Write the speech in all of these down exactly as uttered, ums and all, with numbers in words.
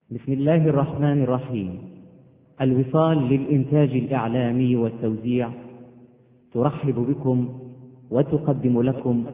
بسم الله الرحمن الرحيم. الوصال للإنتاج الإعلامي والتوزيع ترحب بكم وتقدم لكم.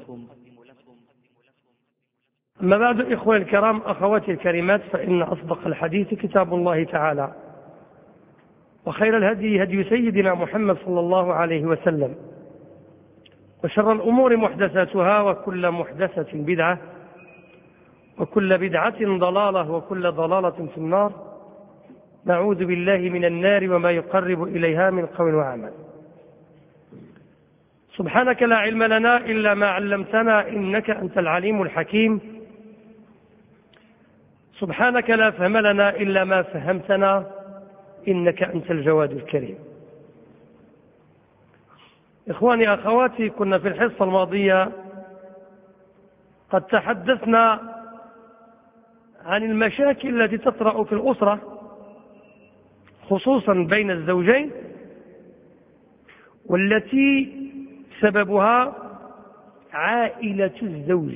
أما بعد، إخواني الكرام، أخواتي الكريمات، فإن أصدق الحديث كتاب الله تعالى، وخير الهدي هدي سيدنا محمد صلى الله عليه وسلم، وشر الأمور محدثاتها، وكل محدثة بدعة، وكل بدعة ضلالة، وكل ضلالة في النار. نعوذ بالله من النار وما يقرب إليها من قول وعمل. سبحانك لا علم لنا إلا ما علمتنا، إنك أنت العليم الحكيم. سبحانك لا فهم لنا إلا ما فهمتنا، إنك أنت الجواد الكريم. إخواني أخواتي، كنا في الحصة الماضية قد تحدثنا عن المشاكل التي تطرأ في الأسرة، خصوصا بين الزوجين، والتي سببها عائلة الزوج.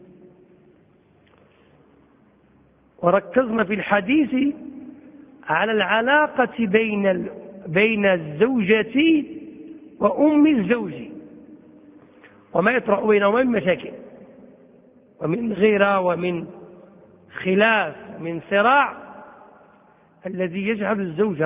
وركزنا في الحديث على العلاقة بين بين الزوجة وأم الزوج، وما يطرأ بينهما من مشاكل ومن غيرة ومن خلاف من صراع، الذي يجعل الزوج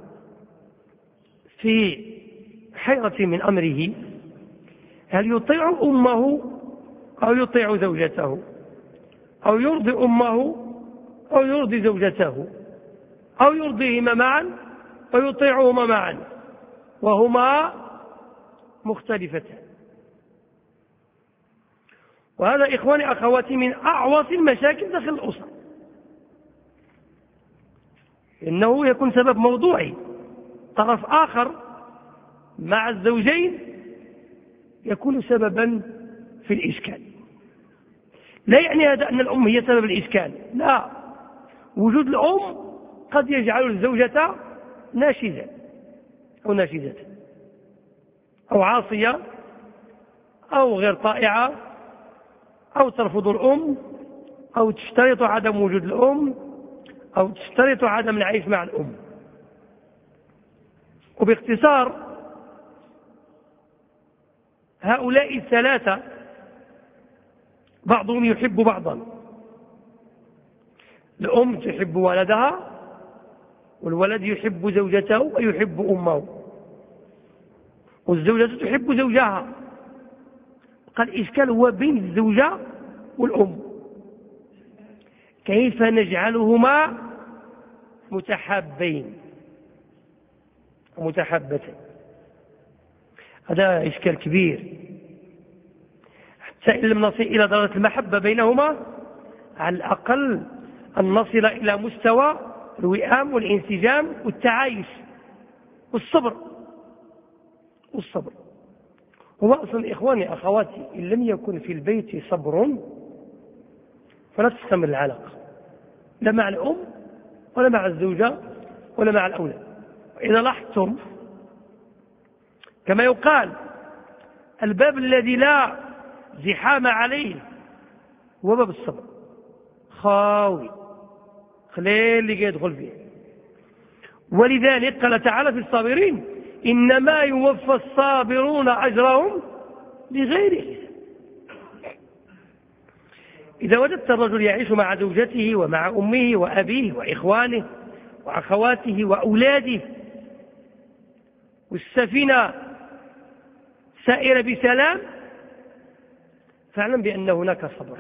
في حيرة من أمره: هل يطيع أمه أو يطيع زوجته، أو يرضي أمه أو يرضي زوجته، أو يرضيهما معا ويطيعهما معا وهما مختلفتان. وهذا إخواني أخواتي من أعوص المشاكل داخل الأسرة، إنه يكون سبب موضوعي. طرف آخر مع الزوجين يكون سببا في الإشكال. لا يعني هذا أن الأم هي سبب الإشكال، لا. وجود الأم قد يجعل الزوجة ناشزة أو ناشزة أو عاصية أو غير طائعة، أو ترفض الأم، أو تشترط عدم وجود الأم، أو تشترط عدم العيش مع الأم. وباختصار، هؤلاء الثلاثة بعضهم يحب بعضا. الأم تحب ولدها، والولد يحب زوجته ويحب أمه، والزوجة تحب زوجها. قال الإشكال هو بين الزوجة والأم، كيف نجعلهما متحابين ومتحابتين. هذا إشكال كبير، حتى إن لم نصل إلى درجة المحبة بينهما، على الأقل أن نصل إلى مستوى الوئام والانسجام والتعايش والصبر والصبر. هو أصلا إخواني أخواتي، إن لم يكن في البيت صبر فلا تستمر العلاقة، لا مع الأم ولا مع الزوجة ولا مع الأولاد. وإذا لاحظتم، كما يقال، الباب الذي لا زحام عليه هو باب الصبر، خاوي، خليل اللي يدخل فيه. ولذلك قال تعالى في الصابرين: إنما يوفى الصابرون أجرهم بغير حساب. إذا وجدت الرجل يعيش مع زوجته ومع أمه وأبيه وإخوانه وأخواته وأولاده، والسفينة سائرة بسلام، فاعلم بأن هناك صبر،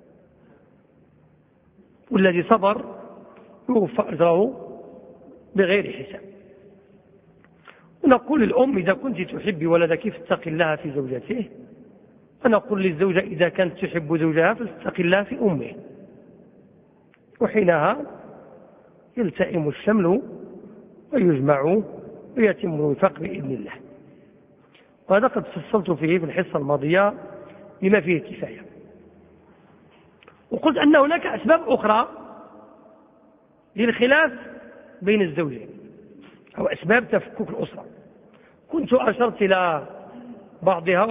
والذي صبر يوفى أجره بغير حساب. ونقول للأم: إذا كنت تحبي ولدك فاتق الله في زوجته، ونقول للزوجة: إذا كانت تحب زوجها فاتق الله في أمه. وحينها يلتئم الشمل ويجمع ويتم الوفاق بإذن الله. وهذا قد فصلت فيه في الحصة الماضية بما فيه كفاية. وقلت أن هناك أسباب أخرى للخلاف بين الزوجين، أو أسباب تفكك الأسرة. كنت أشرت إلى بعضها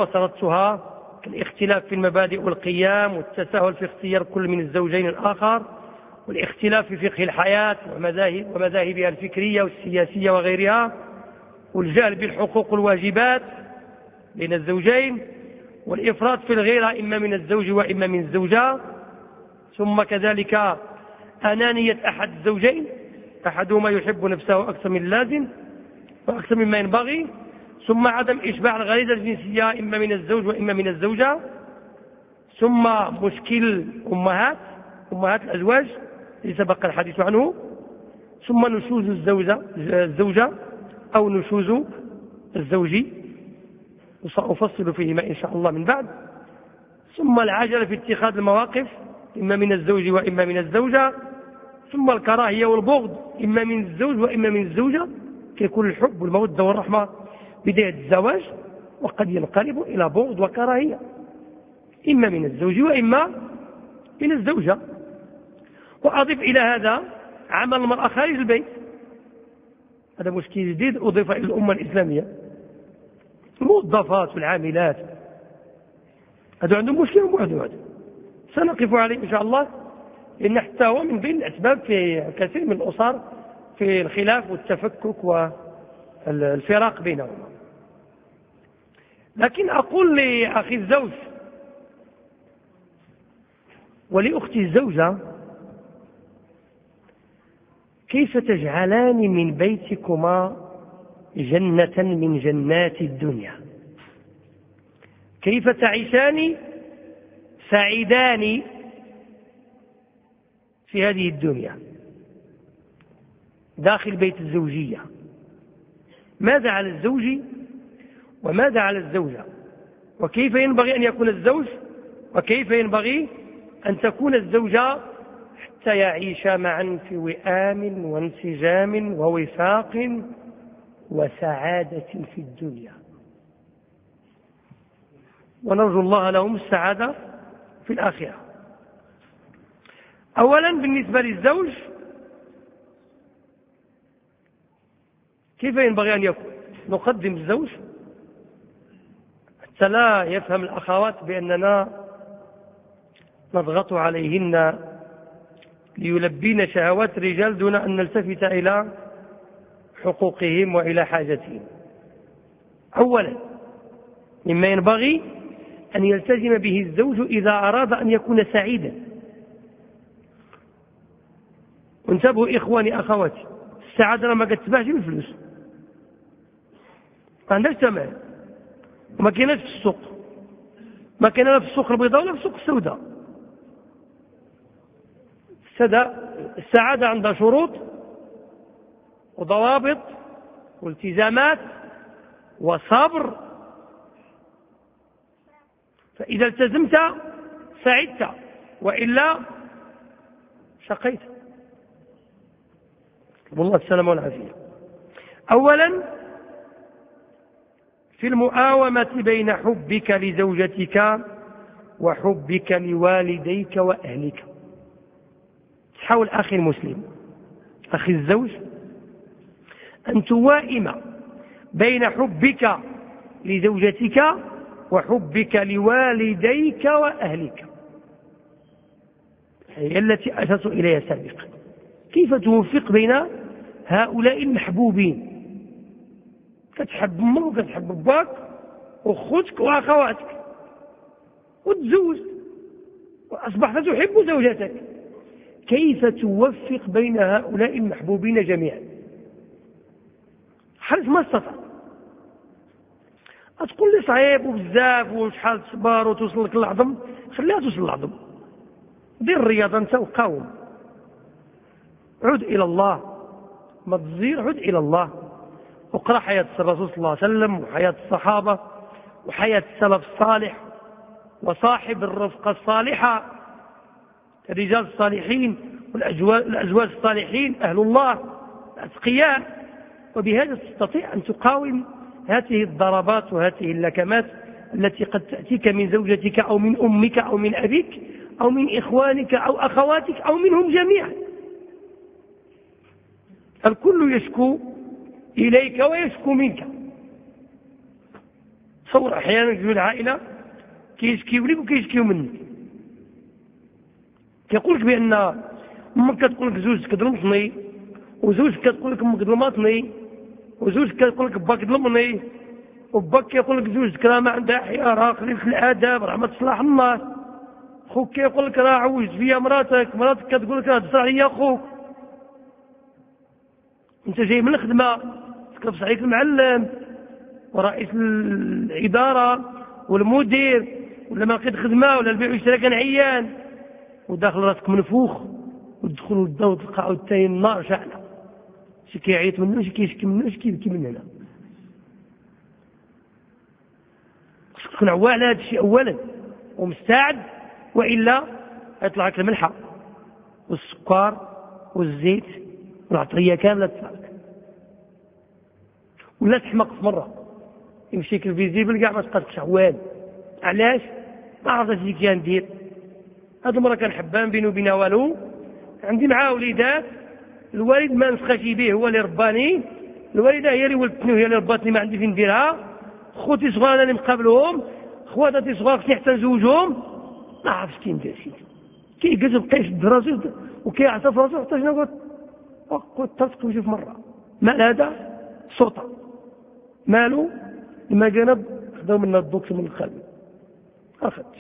وسردتها، كالاختلاف في المبادئ والقيم، والتساهل في اختيار كل من الزوجين الآخر، والاختلاف في فقه الحياة ومذاهب ومذاهبها الفكرية والسياسية وغيرها، والجهل بالحقوق والواجبات بين الزوجين، والإفراط في الغيرة إما من الزوج وإما من الزوجة، ثم كذلك أنانية أحد الزوجين، أحدهما يحب نفسه أكثر من اللازم وأكثر مما ينبغي، ثم عدم إشباع الغريزة الجنسية إما من الزوج وإما من الزوجة، ثم مشكل أمهات أمهات الأزواج الذي سبق الحديث عنه، ثم نشوز الزوجة, الزوجة أو نشوز الزوج وسأفصل فيهما إن شاء الله من بعد، ثم العجلة في اتخاذ المواقف إما من الزوج وإما من الزوجة، ثم الكراهية والبغض إما من الزوج وإما من الزوجة، كيكون الحب والمودة والرحمة بداية الزواج، وقد ينقلب إلى بغض وكراهية إما من الزوج وإما من الزوجة. وأضيف إلى هذا عمل المرأة خارج البيت، هذا مشكل جديد أضيف إلى الأمة الإسلامية، الموظفات والعاملات هذا عندهم مشكلة ومعدوات سنقف عليه إن شاء الله، لأن حتى هو من بين الأسباب في كثير من الأسر في الخلاف والتفكك والفراق بينهما. لكن أقول لأخي الزوج ولأختي الزوجة: كيف تجعلان من بيتكما جنة من جنات الدنيا؟ كيف تعيشان سعيدان في هذه الدنيا داخل بيت الزوجية؟ ماذا على الزوج وماذا على الزوجة؟ وكيف ينبغي أن يكون الزوج وكيف ينبغي أن تكون الزوجة حتى يعيشا معا في وئام وانسجام ووفاق وسعادة في الدنيا، ونرجو الله لهم السعادة في الآخرة. أولا بالنسبة للزوج كيف ينبغي أن يكون؟ نقدم الزوج حتى لا يفهم الأخوات بأننا نضغط عليهن ليلبين شهوات الرجال دون أن نلتفت إلى حقوقهم وإلى حاجتهم. أولا مما ينبغي أن يلتزم به الزوج إذا أراد أن يكون سعيدا. وانتبهوا إخواني أخواتي، السعادة ما كتباعش بالفلوس، ما عندهاش ثمن، وما كايناش في السوق، ما كاين لا في السوق البيضاء ولا في السوق السوداء. السعادة عندها شروط وضوابط والتزامات وصبر، فإذا التزمت سعدت وإلا شقيت. والله السلامة والعافية. أولا في المؤاومة بين حبك لزوجتك وحبك لوالديك وأهلك. حاول أخي المسلم أخي الزوج أن توائم بين حبك لزوجتك وحبك لوالديك وأهلك، هي التي أشرت إليها سابقا. كيف توفق بين هؤلاء المحبوبين؟ كتحب أمك وكتحب باك وأختك وأخواتك وتزوج وأصبحت تحب زوجتك، كيف توفق بين هؤلاء المحبوبين جميعا؟ حرص ما استطعت. أتقول لي صعيب وبزاف وشحال تصبر وتوصل لك العظم، خليها توصل العظم، دير الرياضة أنت وقاوم، عد إلى الله، ما تزير عد إلى الله، وقرأ حياة الرسول صلى الله عليه وسلم وحياة الصحابة وحياة السلف الصالح وصاحب الرفقة الصالحة، الرجال الصالحين والأزواج الصالحين أهل الله الأتقياء. وبهذا تستطيع أن تقاوم هذه الضربات وهذه اللكمات التي قد تأتيك من زوجتك أو من أمك أو من أبيك أو من إخوانك أو أخواتك أو منهم جميعا. الكل يشكو إليك ويشكو منك. تصور أحيانا جوج العائلة كيشكيو لك وكيشكيو منك، يقول لك بأن امك كتقول لك زوجك ظلمتني، وزوجك كتقول لك امك ظلمتني، وزوجك كتقول لك باك ظلمني، وباك كيقول لك زوجك راه ما عندها حياه، راه قليله الاداب، راه ما تصلح الله. خوك كيقول لك راه عوجت فيا مراتك، مراتك كتقول لك راه دفع عليا خوك. انت جاي من الخدمه تكبس عليك المعلم ورئيس الاداره والمدير، ولا ما لقيت خدمه، ولا البيع والشراء كان عيان، وداخل راسك منفوخ، وتدخل للضوء تلقى عاوتاني النار شاعله، شي كيعيط منه، شي كيشكي منه، شي كيبكي من هنا. خصك تكون عواع على هذا الشيء اولا ومستعد، والا يطلع لك الملحه والسكر والزيت والعطريه كامله تفارك. ولا تحمق في مره يمشيك الفيزيبل كاع ما تبقاش عوال. علاش؟ ما عرفت اش كي ندير. هاد المره كان حبان بينه وبينها والو، عندي معاه وليدات، الوالد ما نسخاش به، هو اللي رباني، الوالده هي اللي ولدتني وهي اللي رباتني، ما عندي فين نديرها. خوتي صغار انا اللي مقابلهم، خواتاتي صغار خصني حتى نزوجهم، ما عرفتش كي ندير شي. كيجلس بقى يشد راسو وكيعصف راسو حتى شنو قلت؟ قلت ترتق وشوف مره مال هذا سلطه مالو لما جنب خداو منا الدكتور من القلب ما اخذتش.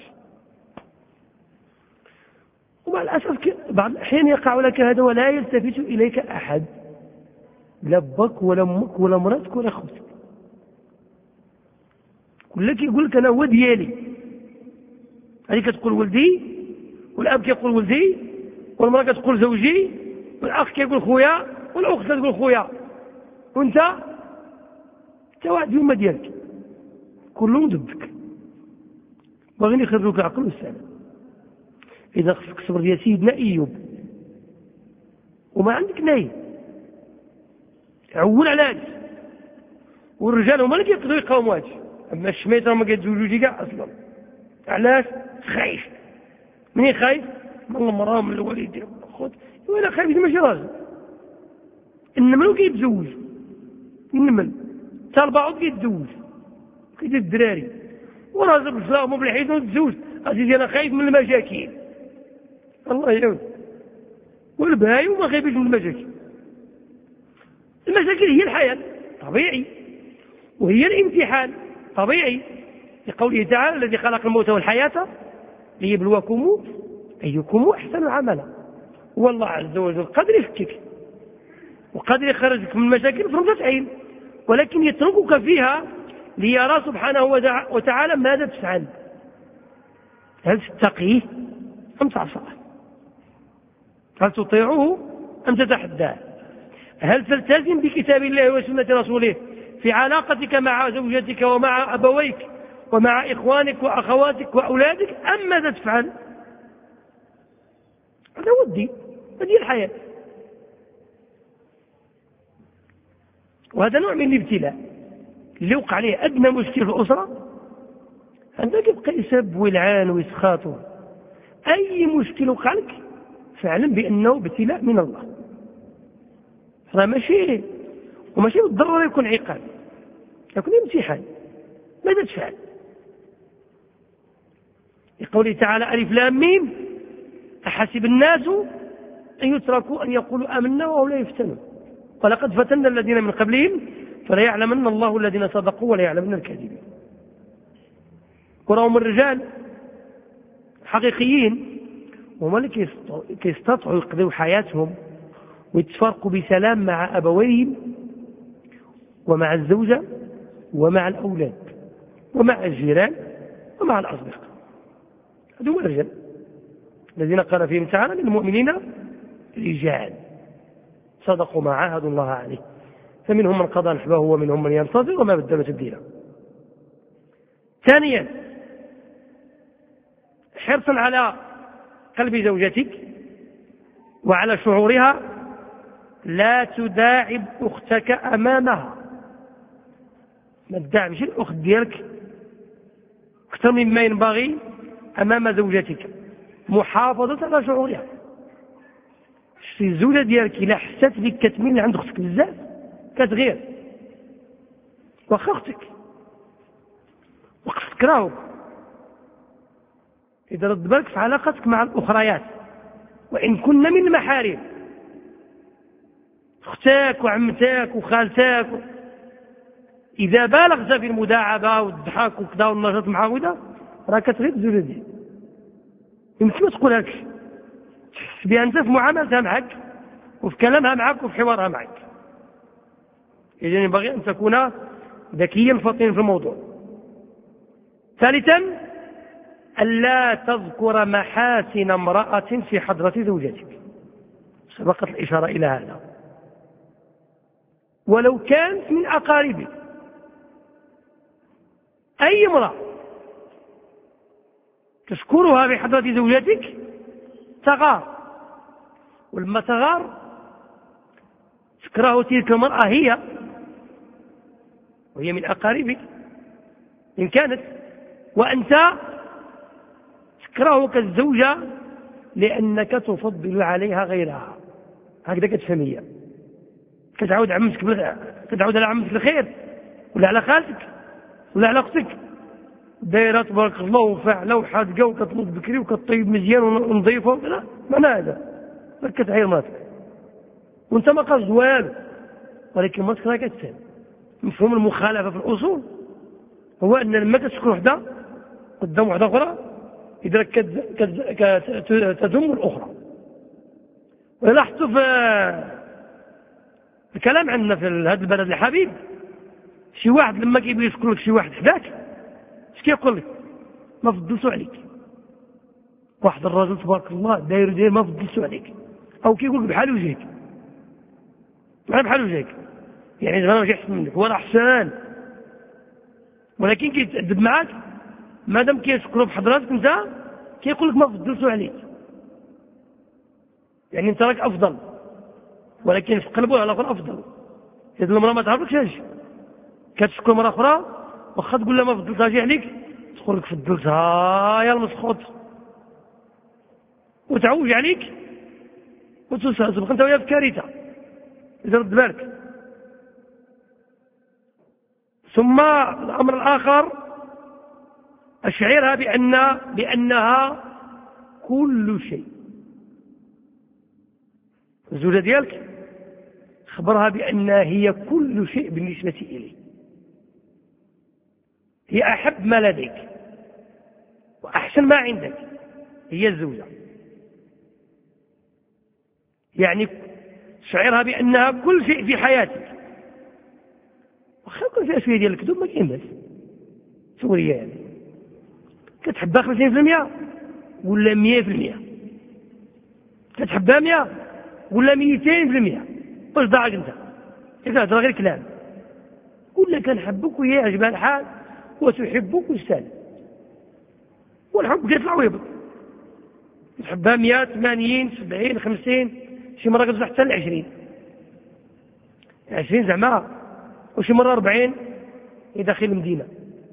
ومع الاسف بعض الاحيان يقع لك هذا ولا يلتفت اليك احد، لا بك ولا امك ولا مراتك ولا خوتك، كل كيقول لك انا هو ديالي. هذيك كتقول ولدي، والاب كيقول ولدي، والمراه كتقول زوجي، والاخ كيقول خويا، والاخت كتقول خويا، وانت انت واحد يوم ديالك كلهم ضدك، باغيين يخرجوك العقل والسلام. اذا خصك صبر يا سيدنا ايوب وما عندك نايم، عول على هذا. والرجال هما اللي كيقدروا يقاوموا هذا، اما الشميت راه ما كيتزوجوش كاع اصلا. علاش؟ خايف. منين خايف؟ من المراه، من الوالدين، من الخوت. وانا خايف ماشي راجل. النمل كيتزوج، النمل حتى البعوض كيتزوج، كيدير الدراري، وراجل بزاف بلا حيد وتزوج. عزيزي انا خايف من المشاكل، الله يعاون. والبهايم ما خايفش من المشاكل. المشاكل هي الحياه طبيعي، وهي الامتحان طبيعي، لقوله تعالى الذي خلق الموت والحياه ليبلوكم ايكم احسن عملا. والله عز وجل قادر يفكك وقادر يخرجك من المشاكل في رمضة عين، ولكن يتركك فيها ليرى سبحانه وتعالى ماذا تفعل. هل تتقيه أم تعصاه؟ هل تطيعه أم تتحداه؟ هل تلتزم بكتاب الله وسنة رسوله في علاقتك مع زوجتك ومع أبويك ومع إخوانك وأخواتك وأولادك، أم ماذا تفعل؟ هذا ودي، هذه الحياة. وهذا نوع من الابتلاء اللي وقع عليه أدنى مشكل في الأسرة، عندك يبقى يسب ويلعان ويسخاطه. أي مشكل وقع لك فاعلم بأنه ابتلاء من الله، هذا ماشي وماشي بالضرورة يكون عقاب، يكون امتحان. ماذا تفعل؟ لقوله تعالى ألف لام ميم أحسب الناس أن يتركوا أن يقولوا آمنا وهم لا يفتنون ولقد فتنا الذين من قبلهم فلا يعلمن الله الذين صدقوا ولا يعلمن الكاذبين. وراهم الرجال حقيقيين وهم اللي كيستطيعوا يقضوا حياتهم ويتفرقوا بسلام مع أبويهم ومع الزوجة ومع الأولاد ومع الجيران ومع الأصدقاء. هذول الرجال الذين قال فيهم تعالى للمؤمنين رجال صدقوا ما عاهدوا الله عليه فمنهم من قضى نحبه ومنهم من ينتظر وما بدلوا تبديلا. ثانيا حرصا على قلب زوجتك وعلى شعورها، لا تداعب أختك أمامها. ما تداعبش الأخت ديالك أكثر مما ينبغي أمام زوجتك، محافظة على شعورها. في الزوجة ديالك إلا حسات بك كتميل عند أختك بزاف كتغير، واخا أختك وقت تكرهك، إذا رد بالك في علاقتك مع الأخريات وإن كن من المحارم، اختاك وعمتاك وخالتاك، إذا بالغت في المداعبة والضحك وكذا والنشاط المعاودة راه كتغيب الزوجة ديالك. يمكن ما تقولها لكش، تحس بها أنت في معاملتها معك وفي كلامها معك وفي حوارها معك. إذن ينبغي أن تكون ذكيا فطنا في الموضوع. ثالثا، ألا تذكر محاسن امرأة في حضرة زوجتك، سبقت الإشارة إلى هذا، ولو كانت من أقاربك. أي امرأة تذكرها في حضرة زوجتك تغار، ولما تغار تكره تلك المرأة هي وهي من أقاربك إن كانت، وأنت تكرهك الزوجة لأنك تفضل عليها غيرها. هكذا كتفهمية، كتعود عمتك بل... كتعود على عمتك الخير، ولا على خالتك، ولا على أختك دايرة تبارك الله وفاعلة وحادقة وكتنوض بكري وكتطيب مزيان ونظيفة وكذا. معنى هذا كتعير مراتك وانت ما قصد والو، ولكن مراتك راه كتسال. مفهوم المخالفة في الأصول هو أن لما تسكن وحدة قدام وحدة أخرى إذا تذم الأخرى. ولاحظت في الكلام عندنا في هذا البلد الحبيب، شي واحد لما كيبغي يسكن لك شي واحد حداك اش كيقول لك؟ ما فضلتو عليك. واحد الراجل تبارك الله داير داير ما فضلتو عليك، او كيقول لك بحال وجهك، ما بحال وجهك يعني زعما ماشي احسن منك، هو راه احسن، ولكن كيتأدب معاك مادام كيسكروا بحضراتك انت كيقول لك ما فضلتو عليك، يعني انت راك افضل، ولكن في قلبه على الاخر افضل. اذا المراه ما تعرفكش اش كتشكر مرة أخرى واخا تقول لها ما فضلتهاش عليك تقول لك فضلتها يا المسخوط وتعوج عليك وتبقى انت وياها في كارثة إذا رد بالك. ثم الأمر الآخر أشعرها بأن بأنها كل شيء. الزوجة ديالك خبرها بأنها هي كل شيء بالنسبة إليه، هي أحب ما لديك وأحسن ما عندك، هي الزوجة. يعني شعرها بأنها كل شيء في حياتك، وخلقا في أشياء ديال الكذوب ما كاين باس سوريا، يعني كتحبها خمسين في المية ولا مية في المية، كتحبها مية ولا ميتين في المية، واش ضاعك انت؟ إذا هضر غير كلام، ولا كنحبك وهي عجبها الحال وتحبك وستان، والحب كيطلع ويهبط، تحبها مية ثمانين سبعين خمسين، شي مرة كتوصل حتى لعشرين عشرين زعما، وشي مرة أربعين داخل المدينة،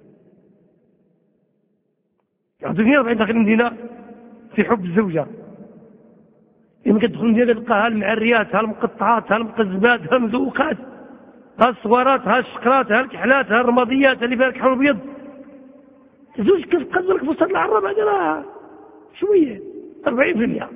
يعطوني أربعين داخل المدينة في حب الزوجة. لما كتدخل المدينة تلقى ها المعريات ها المقطعات ها المقزبات ها المذوقات ها الصوارات ها الشقرات ها الكحلات ها الرماديات اللي فيها الكحل الابيض. الزوج كتقدر لك في وسط العرب هذا راه شويه أربعين في المية،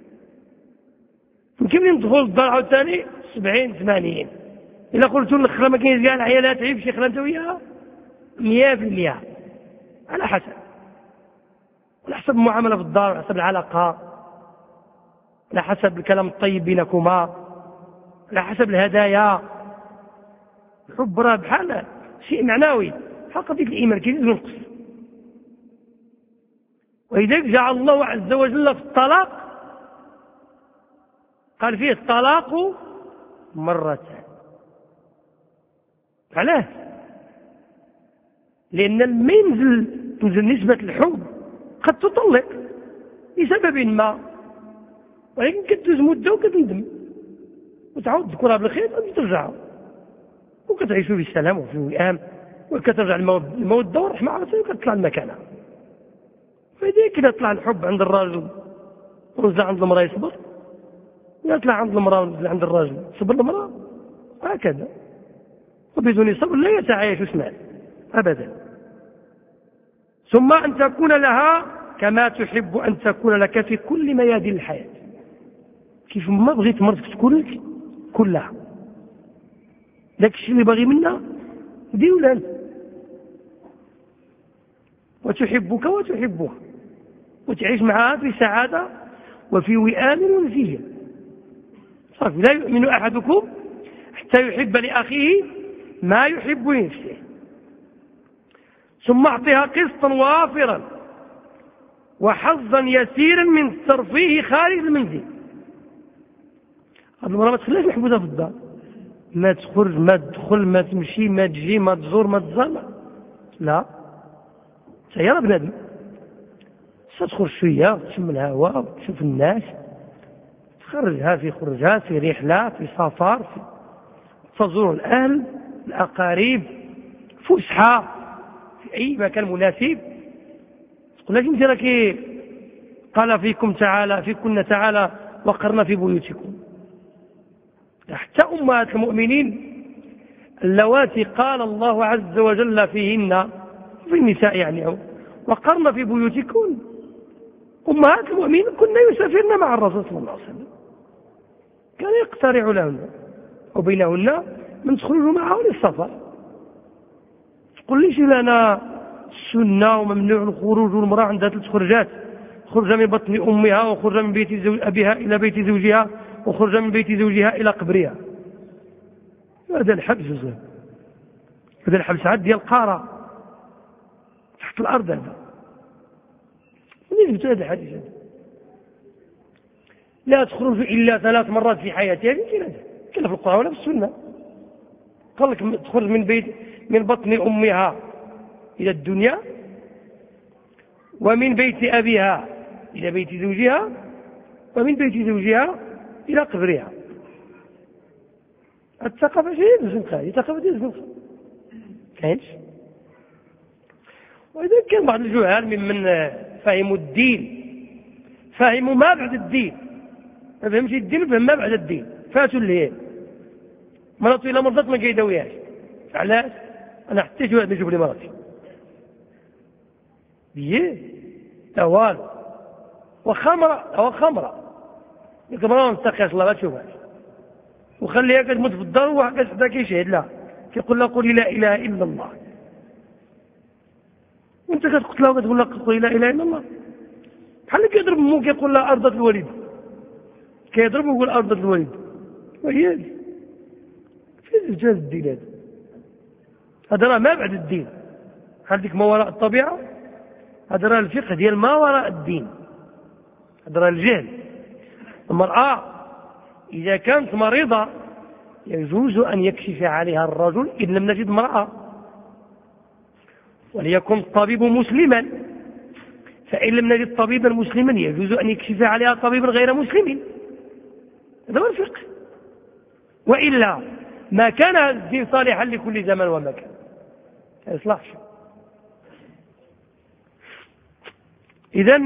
يمكن ندخل الدار عاوتاني سبعين ثمانين. الا قلت الاخرى ما كاينش كاع العيالات عيب شي خلا انت وياها مية في المية، على حسب على حسب المعامله في الدار، على حسب العلاقه، على حسب الكلام الطيب بينكما، على حسب الهدايا. الحب راه بحال شيء معنوي، بحال قضيه الايمان كيزيد وينقص. ولذلك جعل الله عز وجل في الطلاق قال فيه الطلاق مرتان. علاه؟ لأن المنزل تنزل نسبة الحب قد تطلق لسبب ما، ولكن كتدوز مدة وكتندم وتعود تذكرها بالخير وترجع وكتعيشوا بالسلام وفي الوئام، وكترجع المودة والرحمة عاوتاني وكتطلع المكانة. فإذا كده طلع الحب عند الراجل ونزل عند المرأة يصبر، يطلع عند المرأة ونزل عند الراجل صبر المرأة، هكذا. وبدون صبر لا يتعايش اثنان أبدا. ثم أن تكون لها كما تحب أن تكون لك في كل ميادين الحياة. كيف ما بغيت مرتك تكون لك كلها، داك الشيء اللي باغي منها ديرو لها، وتحبك وتحبها وتعيش معها في سعادة وفي وئام ونتيجة. صافي. لا يؤمن أحدكم حتى يحب لأخيه ما يحب لنفسه. ثم أعطها قسطا وافرا وحظا يسيرا من الترفيه خارج المنزل. هذه المرأة ما تخليش محبوسة في الدار، ما تخرج ما تدخل ما تمشي ما تجي ما تزور ما تزار، لا، سيارة بنادم ستخرج شوية تشم الهواء وتشوف الناس، تخرجها في خرجات في رحلات في سفر، في تزور الأهل الأقارب، فسحة في أي مكان مناسب. تقول لك انت راكي قال فيكم تعالى فيكن تعالى وقرنا في بيوتكم. حتى أمهات المؤمنين اللواتي قال الله عز وجل فيهن في النساء يعني وقرنا في بيوتكم، أمهات المؤمنين كنا يسافرن مع الرسول صلى الله عليه وسلم، كان يقترع لهن وبينهن من تخرجوا معه للسفر. تقول ليش لنا السنة وممنوع الخروج والمرأة عندها ثلاث خرجات، خرج من بطن أمها وخرج من بيت زوج أبيها إلى بيت زوجها وخرج من بيت زوجها إلى قبرها. هذا الحبس، هذا الحبس عاد ديال القارة تحت الأرض. هذا منين جبت هذا الحديث هذا؟ لا تخرج إلا ثلاث مرات في حياتها، هذا كلا في القرآن ولا في السنة. قال لك تخرج من بيت من بطن أمها إلى الدنيا، ومن بيت أبيها إلى بيت زوجها، ومن بيت زوجها إلى قبرها. الثقافة شيء يزنقها، الثقافة يزنقها كاينش. وإذا كان بعض الجهال ممن فهموا الدين، فهموا ما بعد الدين، ما فهمش الدين فهم ما بعد الدين، فاتوا الليل مراتي إلى مرضت ما كيداوياش. علاش؟ أنا حتى جواد نجيب لي مراتي بيه لا والو، وخمرة وخمرة يقدر ما نستقيش الله ما تشوفهاش، وخليها كتموت في الدار وواحد حدا كيشهد لها كيقول لها قولي لا إله إلا الله، وانت كتقتلها وكتقول لها قولي لا إله إلا الله. بحال اللي كيضرب مو كيقول لها أرضت الوالد، كيضرب ويقول أرضت الوالد، وهي هذه فين جاز الدين هذا؟ هذا راه ما بعد الدين، بحال ديك ما وراء الطبيعة، هذا راه الفقه ديال ما وراء الدين، هذا راه الجهل. المرأة إذا كانت مريضة يجوز أن يكشف عليها الرجل إن لم نجد امرأة، وليكن الطبيب مسلما، فإن لم نجد طبيبا مسلما يجوز أن يكشف عليها طبيبا غير مسلم. هذا هو الفقه. وإلا ما كان الدين صالحا لكل زمان ومكان، ما يصلحش. إذن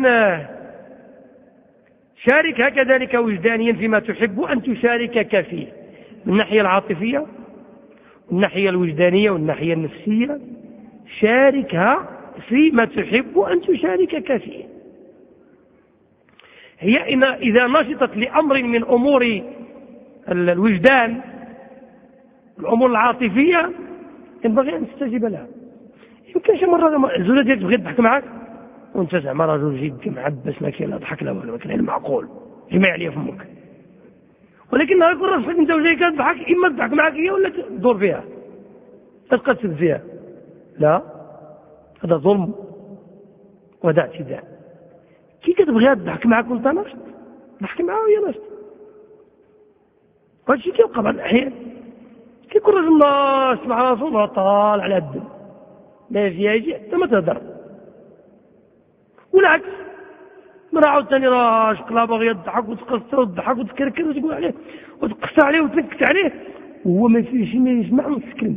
شاركها كذلك وجدانيا فيما تحب أن تشاركك فيه من الناحية العاطفية والناحية الوجدانية والناحية النفسية. شاركها فيما تحب أن تشاركك فيه. هي إن إذا نشطت لأمر من أمور الوجدان الأمور العاطفية ينبغي أن تستجيب لها. يمكن شي مرة الزوجة ديالك تبغي تضحك معك وانت زعما رجل جد معبس ما كاين لا ضحك لا والو، ما كاين المعقول جمع عليا فمك، ولكن نهار يكون راسك انت وجهك كتضحك، اما تضحك معك هي ولا تدور فيها تبقى تسب فيها. لا، هذا ظلم وهذا اعتداء. كي كتبغيها تضحك معك وانت ناشط ضحك معها وهي ناشطه. هذا الشيء كيوقع بعض الاحيان، كيكون راجل ناشط مع راسو طال على الدم ما يجي يجي حتى ما تهدر، والعكس مرة عاود ثاني راه شقلا باغيه تضحك وتقصر وتضحك وتكركر وتقول عليه وتقص عليه وتنكت عليه وهو ما فيش ما يسمع نص كلمه.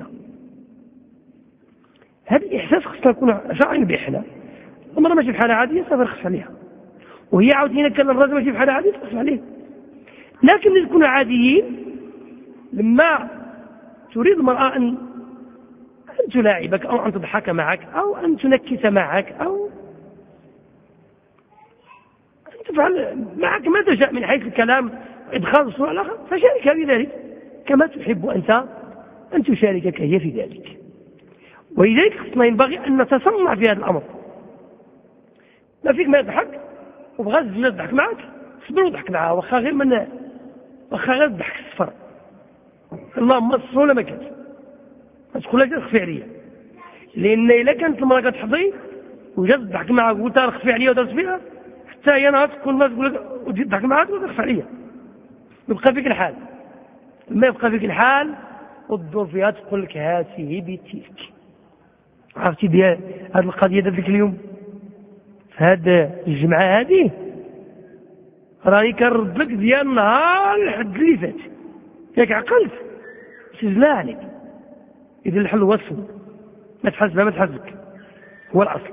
هذا الاحساس خصنا نكون شاعرين به حنا. المرة ماشي بحالها عاديه صافي نخش عليها، وهي عاود هنا كان الراجل ماشي بحالها عاديه تخش عليه. لكن اللي تكونوا عاديين لما تريد المرأة ان ان تلاعبك او ان تضحك معك او ان تنكت معك او تفعل معك ما تشاء من حيث الكلام إدخال الصورة على الآخر فشاركها في ذلك كما تحب أنت أن تشاركك هي في ذلك. ولذلك خصنا ينبغي أن نتصنع في هذا الأمر. ما فيك ما يضحك وبغى الزوجة تضحك معك صبر وضحك معها واخا غير من واخا غير الضحك الصفر اللهم الصورة ما كانت ما تقولهاش تخفي عليا، لأن إلا كانت المرأة كتحضي وجات تضحك معها وقلت لها خفي عليا ودرت فيها حتى هي نهار تكون الناس تقول لك وتجي تضحك معها تقول لك خفي عليا، يبقى فيك الحال. ما يبقى فيك الحال وتدور فيها تقول لك هاته بيتيك. عرفتي ديال هذه القضية ديك اليوم في هذه الجمعة هذه راني كنرد لك ديال النهار لحد اللي فات ياك عقلت سجلها عليك. إذا الحل هو الصبر ما تحسبها ما تحسبك هو الأصل.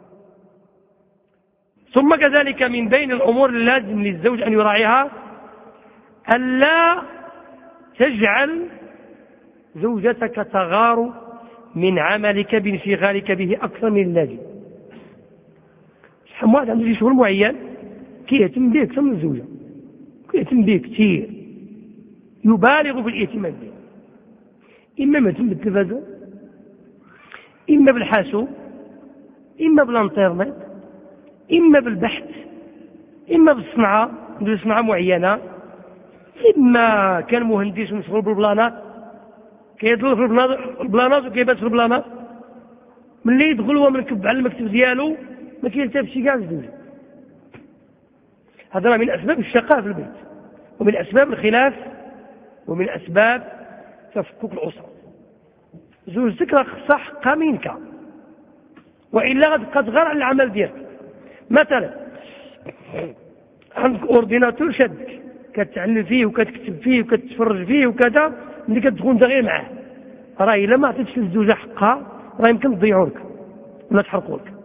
ثم كذلك من بين الأمور اللازم للزوج أن يراعيها ألا تجعل زوجتك تغار من عملك بانشغالك به أكثر من اللازم. شحال واحد عنده شي شغل معين كيهتم به أكثر من الزوجة، كيهتم به كثير يبالغ بالاهتمام به، إما مهتم بالتلفزة إما بالحاسوب إما بالانترنت إما بالبحث إما بالصنعة بالصنعة معينة، إما كان مهندس ومشغول بالبلانات كيدخل في البلانات وكيبات في البلانات، ملي يدخل هو مركب على المكتب ديالو ما كيلتفتش كاع الزوجة. هذا من أسباب الشقاء في البيت ومن أسباب الخلاف ومن أسباب تفكك الأسرة. زوجتك راه خصها حقها منك وإلا غتبقى تغار على العمل ديالك. مثلا عندك اورديناتور شادك كتعلم فيه وكتكتب فيه وكتتفرج فيه وكذا، ملي كتدخل انت غير معاه راه الا ما عطيتش للزوجه حقها راه يمكن تضيعوا لك ولا تحرقوا لك،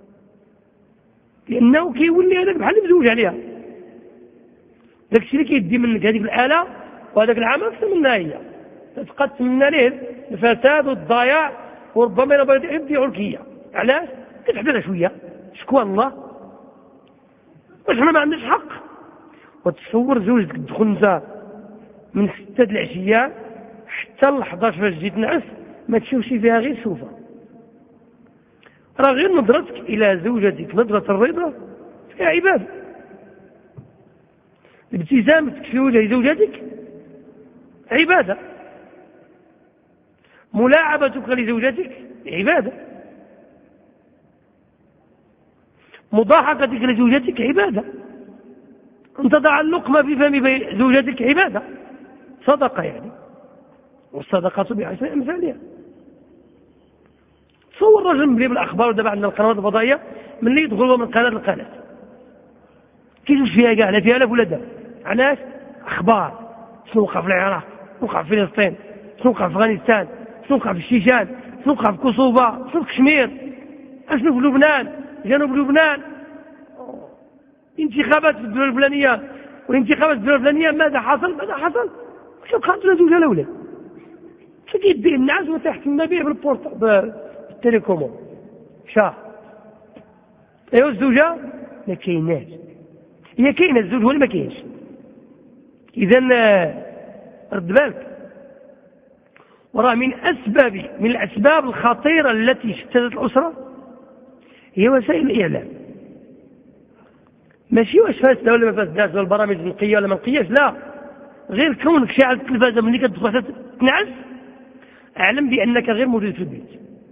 لانه كيولي هذاك بحال مزوج عليها. داك الشيء اللي كيدي منك هذيك الاله وهذاك العمل اكثر منها هي، تبقى تتمنى ليه الفساد والضياع وربما الا يضيعوا لك هي. علاش؟ كتحددها شويه شكوى الله واش انا ما عنديش حق. وتصور زوجتك تدخل نتا من ستة العشية حتى ل حداش فاش جيت نعس ما تشوفش فيها غير سوفا. راه غير نظرتك الى زوجتك نظرة الرضا فيها عبادة. ابتسامتك في وجه زوجتك عبادة، ملاعبتك لزوجتك عبادة، مضاحكتك لزوجتك عبادة، أن تضع اللقمة في فم زوجتك عبادة صدقة يعني، والصدقة بعشر أمثالها. تصور رجل ملي بالأخبار ودابا عندنا القنوات الفضائية من اللي يدخلوا من قناة لقناة كيفاش فيها كاع لا فيها لا ولا دابا. علاش؟ أخبار شنو وقع في العراق، شنو وقع في فلسطين، شنو وقع في أفغانستان، شنو وقع في الشيشان، شنو وقع في كوسوفا، شنو في كشمير، شنو في لبنان، جنوب لبنان، انتخابات في الدولة الفلانية والانتخابات في الدولة الفلانية ماذا حصل ماذا حصل شو كانت زوجة الأولى فكيد به الناس وتحكم به بالبورت بالتليكومون شاه. ايوا الزوجة ما كايناش، هي كاينه الزوج ولا ما كاينش. اذا رد بالك. وراه من اسباب من الاسباب الخطيرة التي شتتت الأسرة هي وسائل الإعلام. ماشي واش فاسده ولا ما فاسداش ولا البرامج نقيه ولا ما نقياش، لا، غير كونك شاعل التلفازه ملي كتدخل تنعس اعلم بانك غير موجود في البيت.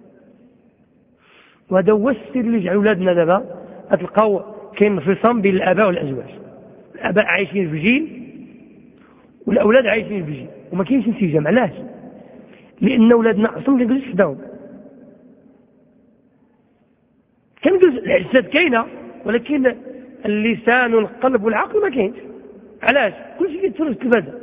وهذا هو السر اللي جعل اولادنا دابا تلقاو كاين انفصام بين الاباء والازواج. الاباء عايشين في جيل والاولاد عايشين في جيل وما كاينش انسجام. علاش؟ لان اولادنا اصلا ما كنجلسوش حداهم. كنجلس الاجساد كاينه ولكن اللسان والقلب والعقل ما كاينش. علاش؟ كلشي كيتفرج في التلفازه.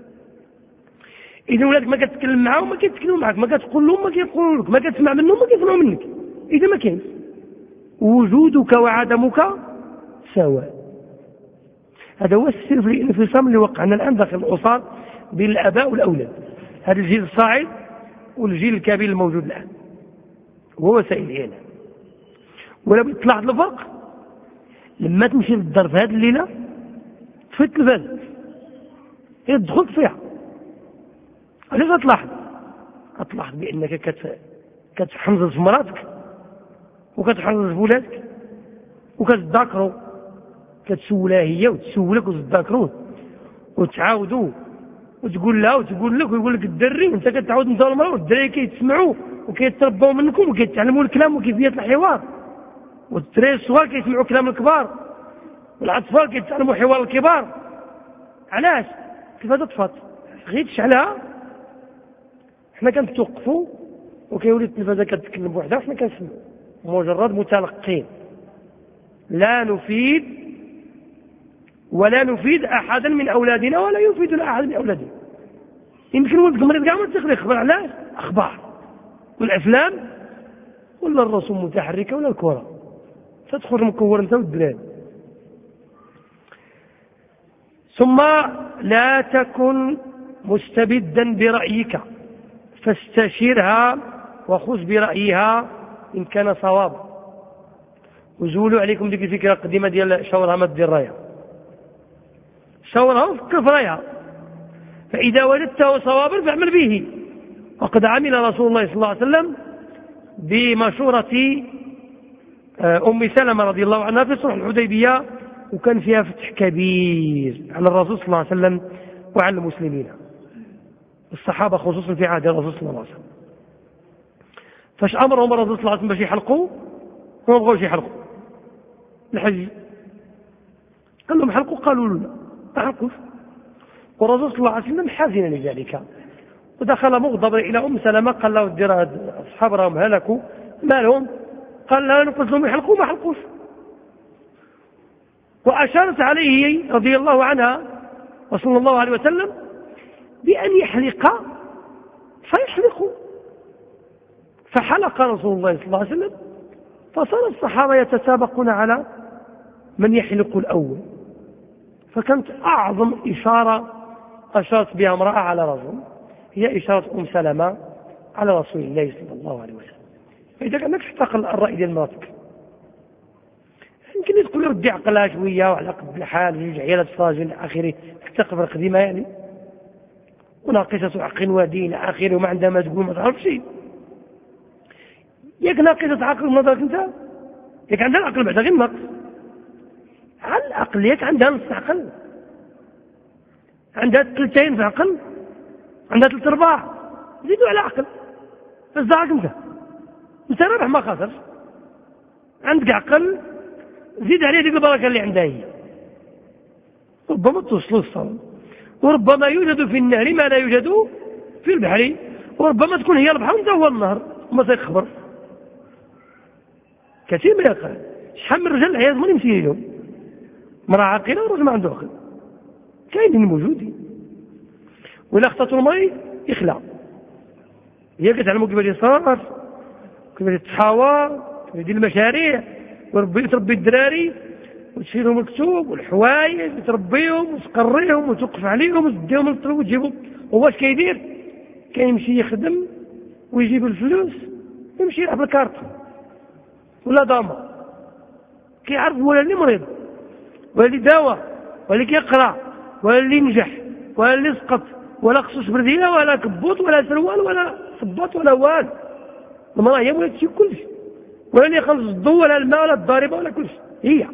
اذا ولادك ما كتكلم معاهم ما كيتكلموا معاك، ما كتقول لهم ما كيقولوا لك، ما كتسمع منهم ما كيسمعوا منك. اذا ما كاينش وجودك وعدمك سواء. هذا هو السر في الانفصام اللي وقعنا الان داخل الاسر بين الاباء والاولاد. هذا الجيل الصاعد والجيل الكبير الموجود الان هو وسائل الاعلام. ولا بغيت تلاحظ الفرق لما تمشي للدار في هذه الليله في التلفاز هي دخلت فيها. علاش غتلاحظ؟ غتلاحظ بأنك كت... كتحنزل في مراتك وكتحنزل في ولادك وكتذاكروا، كتسولها هي وتسولك وتذاكروا وتعاودوا وتقول لها وتقول لك ويقول لك الدري، وانت كتعاود انت والمراه والدراري كيتسمعوا وكيتربوا منكم وكيتعلموا الكلام وكيفيه الحوار، والدراري الصغار كيسمعوا كلام الكبار والاطفال كيتعلموا حوار الكبار. علاش؟ التلفازه طفات غير تشعلها حنا كنتوقفوا وكيولي التلفازه كتكلم بوحدها وحنا كنسمعوا، مجرد متلقين لا نفيد ولا نفيد احدا من اولادنا ولا يفيدنا احد من اولادنا. يمكن ولدك مريض كاع ما تقدر يخبر علاش؟ اخبار والافلام ولا الرسوم المتحركه ولا الكره، تدخل مكور انت والدراري. ثم لا تكن مستبدا برايك، فاستشيرها وخذ برايها ان كان صوابا. وزولوا عليكم ديك الفكره القديمه ديال شاورها ما دير رايها، شاورها وفكر في رايها، فاذا وجدته صوابا فاعمل به. وقد عمل رسول الله صلى الله عليه وسلم بمشورة أم سلمة رضي الله عنها في صلح الحديبية، وكان فيها فتح كبير على الرسول صلى الله عليه وسلم وعلى المسلمين الصحابة خصوصا في عهد الرسول صلى الله عليه وسلم. فاش أمرهم الرسول صلى الله عليه وسلم باش يحلقوا وما بغاوش يحلقوا الحج، قال لهم حلقوا، قالوا لا ما حلقوش. والرسول صلى الله عليه وسلم حزن لذلك ودخل مغضبا الى ام سلمة، قال له دير هاد اصحاب راهم هلكوا ما لهم؟ قال لا نقول لهم يحلقوا ما حلقوش. واشارت عليه رضي الله عنها وصلى الله عليه وسلم بان يحلق فيحلقوا، فحلق رسول الله صلى الله عليه وسلم، فصار الصحابه يتسابقون على من يحلق الاول. فكانت اعظم اشاره اشارت بها امراه على رجل هي إشارة أم سلمة على رسول الله صلى الله عليه وسلم. فإذا كانك تحتقل الرأي ديال مراتك، يمكن تقول له ودي عقلها شوية وعلى قد الحال جوج عيالات فراجل إلى آخره، تحتقل القديمة يعني وناقصة عقل ودين إلى آخره، وما عندها ما تقول ما تعرف شيء. ياك ناقصة عقل ونظرك أنت، ياك عندها العقل بعد غير نقص، على الأقل ياك عندها نص عقل، عندها ثلثين في عقل، عندها ثلاث ارباع، زيدوا على عقل. فازدعك انت انت رابح ما خسر، عندك عقل زيد عليه ديك البركه اللي عندها هي. ربما توصلوا الصوم، وربما يوجد في النهر ما لا يوجد في البحر، وربما تكون هي البحر وانت هو النهر وما سيخبر. كثير من يقال شحال من رجال العياذ من يمشي لهم مرأة عاقله ورجل ما عنده عقل، كاينين موجودين. وإلا اخطأتوا الماء يخلع، هي كتعلموا كيفاش يصرف، كيفاش يتحاور، كيفاش يدير المشاريع، وربي تربي الدراري وتشري لهم الكتب والحوايج وتربيهم وتقريهم وتوقف عليهم وتديهم للطلب وتجيبهم. واش كيدير؟ كيمشي يخدم ويجيب الفلوس يمشي يلعب الكارت ولا داما، كيعرف ولا اللي مريض ولا اللي داوى ولا اللي كيقرا ولا اللي نجح ولا اللي سقط ولا خصوص برديله ولا كبوط ولا سروال ولا صباط ولا والو. المراه هي ولات شي كلشي، ولا اللي يخلص الضوء ولا الماء ولا الضاربه ولا كلشي هي.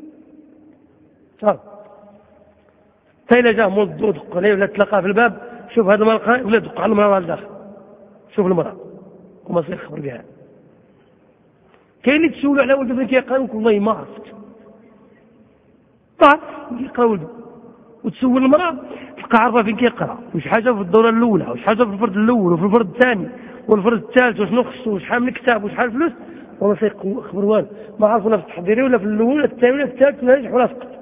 صافي حتى الا جاه مول الضوء دق عليه ولا تلقاه في الباب، شوف هذا المرأة ولا دق على المرأة لداخل، شوف المرأة وما صير خبر بها. كاين اللي تسولوا على ولده فين كيقرا والله ما عرفت، طاف يقرا ولده، وتسول المرأة تلقى عارفة فين كيقرا، وش حاجة في الدورة الأولى وش حاجة في الفرد الأول وفي الفرد الثاني والفرد الثالث وشنو خصو وشحال من كتاب وشحال فلوس، وما سيخبر والو، ما عرف ولا في التحضيري ولا في الأول ولا في الثاني ولا في الثالث ولا نجح ولا سقط.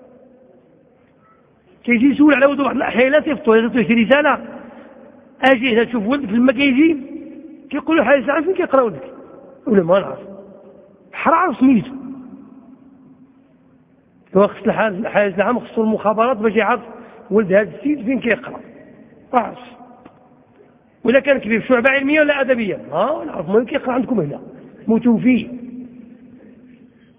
كيجي يسول على ولده واحد الأحيان لا تيفطو يعطيو شي رسالة، أجي هنا تشوف ولدك لما كيجي كيقول له حاجة عارف فين كيقرا ولدك ولا ما نعرف، حرا عرف سميتو. هو خص الحاجة الحاجة العام خصو المخابرات باش يعرف ولد هذا السيد فين كيقرا، ما عرفش. ولا كان كبير في شعبة علمية ولا أدبية، ها نعرف وين كيقرا عندكم هنا متوفي.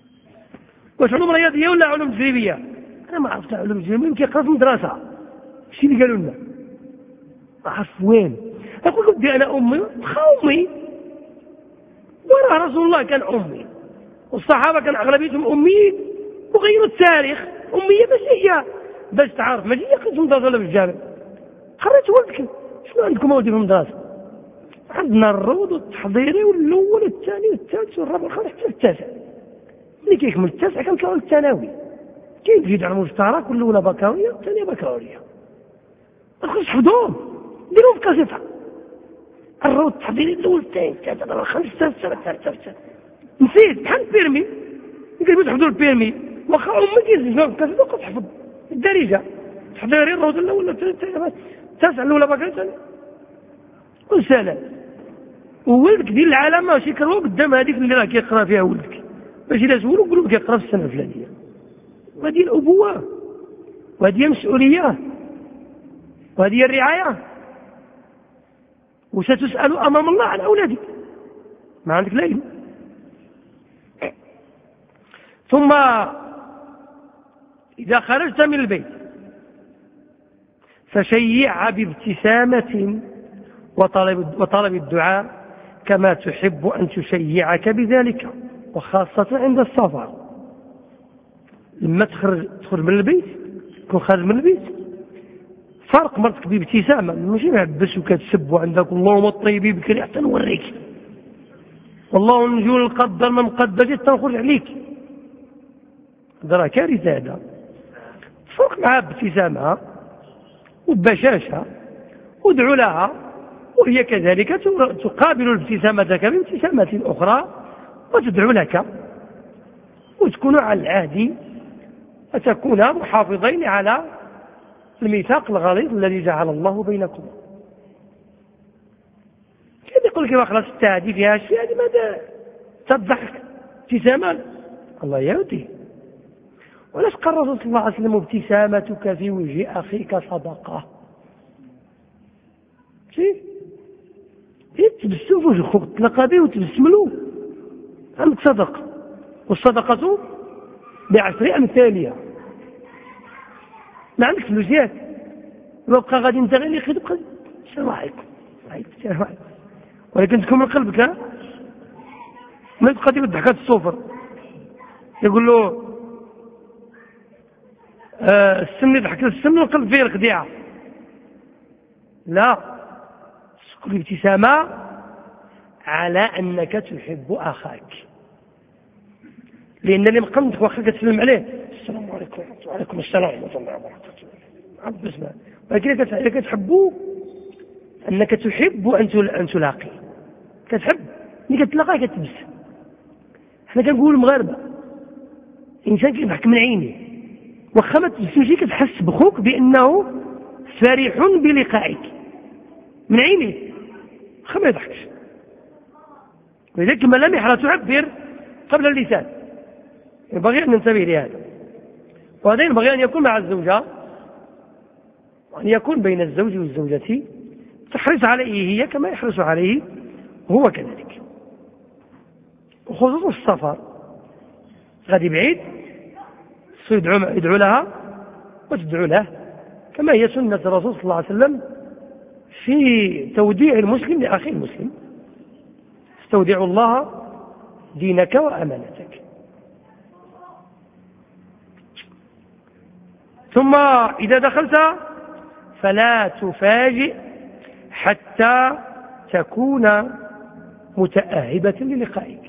واش علوم رياضية ولا علوم تجريبية؟ أنا ما عرفت علوم تجريبية، يمكن كيقرا في المدرسة الشيء اللي قالوا لنا ما عرف وين. أقول لك بدي أنا أمي أمي وراه رسول الله كان أمي والصحابة كان أغلبيتهم أميين وغيروا التاريخ أمية بس هي باش تعرف ماشي هي كنت مدرسة ولا في الجامع. قريت ولدك شنو عندكم أولادي في المدرسة؟ عندنا الروض والتحضيري والأول والثاني والثالث والرابع والخامس حتى التاسع. ملي كيكمل التاسع كنطلعوا للثانوي. كاين في جامعة مشترك والأولى بكالوريا والثانية بكالوريا. ما تخش حفظوهم ديروهم في كاسيطة. الروض التحضيري الأول الثاني الثالث الرابع الخامس السادس السابع الثامن التاسع. نسيت بحال البيرمي يقدروا يحفظوا البيرمي واخا أمي كيلزموا في كاسيطة وقت تحفظ الدارجة تحضيري الروض الأول التاسع الأولى بكالوريا وسلام. وولدك ديال العالم ماشي كروه قدام هذيك اللي راه كيقرا فيها ولدك باش الا سولو قولوا كيقرا في السنه الفلانيه. وهذه الابوه وهذه المسؤوليه وهذه الرعايه وستسأل امام الله عن اولادك ما عندك لا علم. ثم اذا خرجت من البيت فشيع بابتسامه وطلب, وطلب الدعاء كما تحب أن تشيعك بذلك وخاصة عند السفر. لما تخرج تخرج من البيت تكون خارج من البيت فرق مرتك بابتسامة ماشي معبس وكتسب وعندك اللهم الطيبي بكري حتى نوريك والله نجول القدر ما مقدر تنخرج عليك. هذا راه كارثة. هذا فرق معها بابتسامة وببشاشة وادعو لها وهي كذلك تقابل ابتسامتك بابتسامة أخرى وتدعو لك وتكون على العهد وتكون محافظين على الميثاق الغليظ الذي جعل الله بينكم. كيف يقول لك خلاص التعدي فيها شيء هذه ماذا تضحك ابتساما الله يهدي. ولاش قال الرسول صلى الله عليه وسلم ابتسامتك في وجه أخيك صدقة. شيء تبسم في وجه خوك تلقى به وتبسم له عندك صدقة والصدقة بعشر أمثالها. ما عندك فلوس ياك ويبقى غادي انت غير يخدم بقى السلام عليكم السلام عليكم ولكن تكون من قلبك ها ما تبقى ديك الضحكات الصفر يقول له آه السم يضحك السم والقلب فيه الخديعة. لا تكون ابتسامة على أنك تحب أخاك لأن اللي مقمدك واخاك تسلم عليه السلام عليكم وعليكم السلام ورحمة الله وبركاته عبد اسمه. ولكن كتحبوا أنك تحب أن تلاقي كتحب ملي كتلاقاه كتبسم. احنا كنقول المغاربة إنسان كيضحك من عينيه واخا ما تبسمش كتحس بخوك بأنه فرح بلقائك من عينيه واخا ما يضحكش. ولذلك الملامح تعبر قبل اللسان. ينبغي أن ننتبه لهذا. وهذا ينبغي أن يكون مع الزوجة وأن يكون بين الزوج والزوجة تحرص عليه هي كما يحرص عليه هو كذلك. وخصوصا السفر غادي بعيد يدعو, يدعو لها وتدعو له كما هي سنة الرسول صلى الله عليه وسلم في توديع المسلم لأخيه المسلم. استودع الله دينك وأمانتك. ثم إذا دخلت فلا تفاجئ حتى تكون متأهبة للقائك.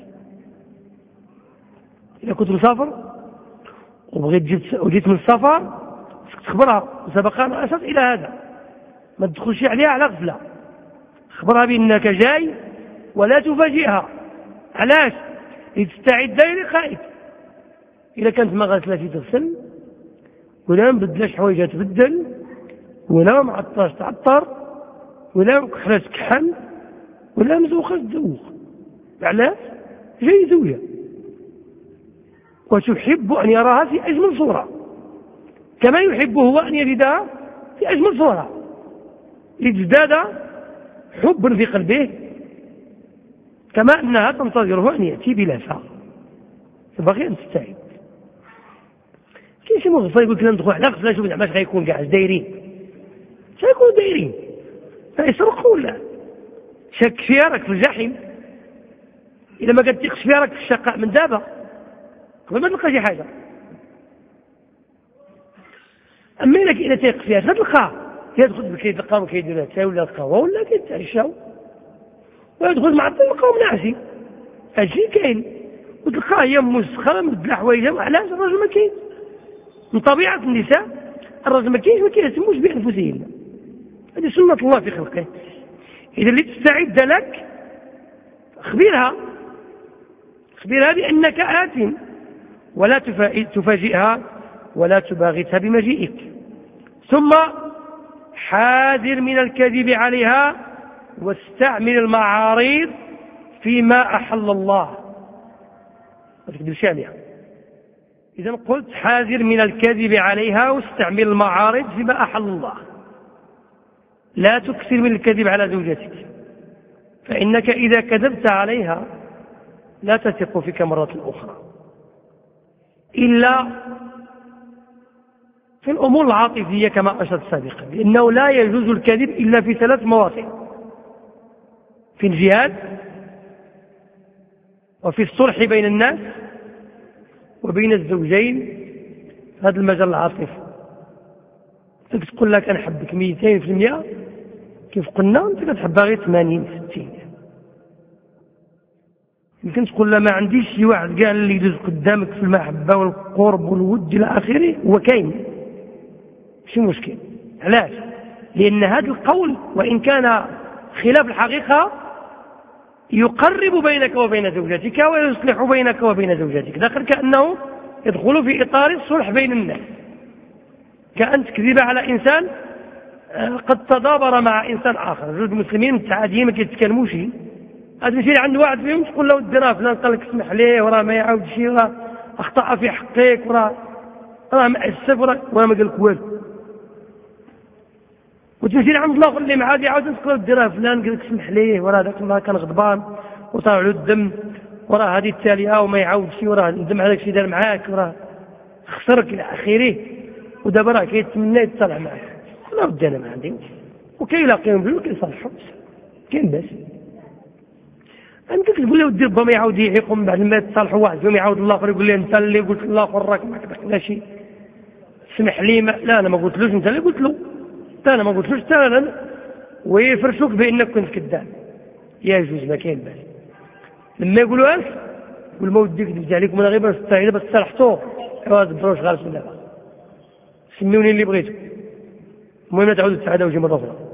إذا كنت مسافر وبغيت جيت وجيت من السفر تخبرها سبقنا أساس إلى هذا ما تدخلش عليها على غفلة. خبرها بأنك جاي ولا تفاجئها. علاش؟ لتستعد للقائك. إذا كانت ما غسلتش تغسل ولا مبدلاش حوايجها تبدل ولا معطرش تعطر ولا مكحلاش تكحل ولا مزوخة تزوخ. علاش؟ جاي زوجة وتحب أن يراها في أجمل صورة كما يحب هو أن يجدها في أجمل صورة لتزداد حبا في قلبه كما أنها تنتظره أن يأتي بلافة. ينبغي أن تستعد. كاين شي مغفى يقول لك ندخل على غسله شوف زعما اش غيكون كاع دايرين دايرين فيسرقوا ولا شك فيها راك في الجحيم. إذا ما كتثقش فيها راك في الشقاء من دابا قبل ما تلقى شي حاجة. أما إلا إذا تيق فيها تلقاه يدخل بكيتلقاه وكيدير هكا ولا القهوة ولا كيتعشاو ويدخل مع الطلقة ومنعسي. هادشي كاين وتلقاه هي مسخرة مبدلة حوايجها. علاش؟ الرجل ما كاين من طبيعة النساء، الرجل ما كاينش ما كيهتموش بأنفسهن، هذه سنة الله في خلقه. إذا اللي تستعد لك اخبرها اخبرها بأنك آت ولا تفاجئها ولا تباغتها بمجيئك. ثم حاذر من الكذب عليها واستعمل المعارض فيما أحل الله. ما تكذبش عليها. إذا قلت حاذر من الكذب عليها واستعمل المعارض فيما أحل الله. لا تكثر من الكذب على زوجتك، فإنك إذا كذبت عليها لا تثق فيك مرة أخرى، إلا في الأمور العاطفية كما أشرت سابقا، لأنه لا يجوز الكذب إلا في ثلاث مواطن: في الجهاد، وفي الصلح بين الناس، وبين الزوجين. في هذا المجال العاطفي تقول لك أنا حبك مئتين في المئة كيف قلنا، أنت كتحبها غير ثمانين ستين. يمكن تقول لا ما عنديش شي واحد كاع اللي يدوز قدامك في المحبة والقرب والود إلى آخره، هو كاين ماشي مشكل. علاش؟ لأن هذا القول وإن كان خلاف الحقيقة يقرب بينك وبين زوجتك ويصلح بينك وبين زوجتك، داخل كأنه يدخل في إطار الصلح بين الناس. كأن تكذب على إنسان قد تدابر مع إنسان آخر، جوج مسلمين متعادين ما كيتكلموش، هذا مشي عند واحد فيهم تقول له الدرا فلان قال لك اسمح ليه وراه ما يعاودش شي، وراه أخطأ في حقك، وراه راه مأسف، وراه ما قال لك والو. وتمشي عند الاخر اللي معاه يعاود تقول له الدرا فلان قال لك اسمح ليه، وراه ذاك الله كان غضبان وطلع له الدم، وراه هذه التالية وما يعاودش، وراه ندم على داكشي دار معاك، وراه خسرك إلى آخره، ودابا راه كيتمنى يتصالح معاك. لا ودي أنا ما عندي، وكيلاقيهم بلو كيصالحوا كاين باس. انت تقول له ودي ربما يعاود يعيقهم بعد ما يتصالحوا، واحد فيهم يعاود الاخر يقول لي انت اللي قلت للاخر راك ما كتبقى شي، اسمح لي ما... لا انا ما قلتلوش، انت اللي قلت له، حتى انا ما قلتلوش حتى انا، ويفرشوك بانك كنت كذاب. يا جوج ما كاين باس. لما يقولوا لك قول ما وديك كذبت عليكم انا غير باش تصالحوا، باش تصالحتوا ايوا دبروش غالس ولا لا، سميوني اللي بغيتوا، المهم لا تعاودوا تسعدوا شي مره اخرى.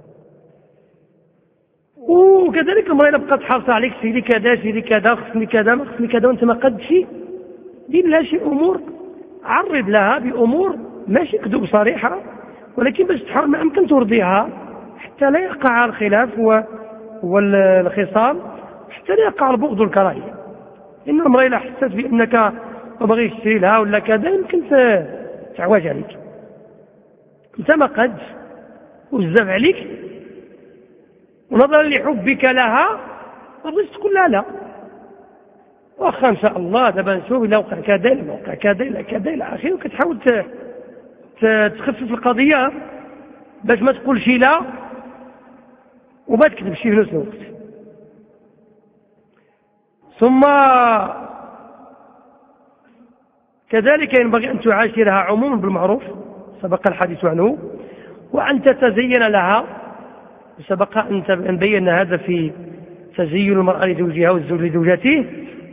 وكذلك المرأة إذا بقات حاصة عليك سيدي كذا سيدي كذا خصني كذا ما خصني كذا وانت ما قدش، دير لها شي امور، عرض لها بامور ماشي كذوب صريحه، ولكن باش تحاول ما امكن ترضيها حتى لا يقع الخلاف والخصام، حتى لا يقع البغض والكراهيه. ان المرأة اذا حست بانك ما بغيش تشري لها ولا كذا يمكن تعواج عليك، انت ما قدش وبزاف عليك، ونظرا لحبك لها ما بغيتش تقول لها لا، واخا ان شاء الله دابا نشوف الا وقع كذا الا وقع كذا الا كذا الى اخره، وكتحاول تخفف القضيه باش ما تقولش لا وما تكذبش في نفس الوقت. ثم كذلك ينبغي ان تعاشرها عموما بالمعروف سبق الحديث عنه، وان تتزين لها، سبق أن بينا هذا في تزين المرأة لزوجها والزوج لزوجته،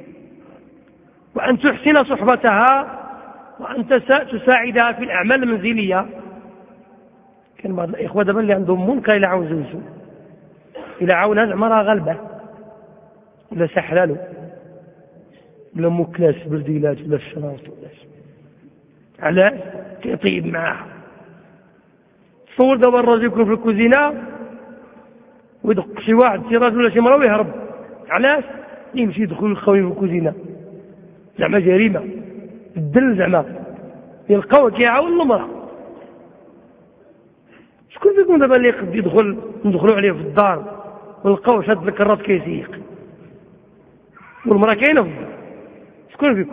وأن تحسن صحبتها، وأن تساعدها في الأعمال المنزلية. كان بعض الإخوة دابا اللي عندهم منكر إلى عون زوجه، إلى عون هذا مرة غلبة ولا سحلاله ولا مكلاس برديلات ولا الشراوط ولا علاش كيطيب معها. تصور دابا الراجل يكون في الكوزينة ويدق شي واحد شي راجل ولا شي مرة ويهرب، علاش؟ يمشي يدخل الخوي في الكوزينة، زعما جريمة الدل، زعما يلقاوه كيعاون المرأة. شكون فيكم دابا اللي يقد يدخل ندخلوا عليه في الدار ونلقاوه شاد لك الراس كيسيق والمرأة كاينة في الدار؟ شكون فيكم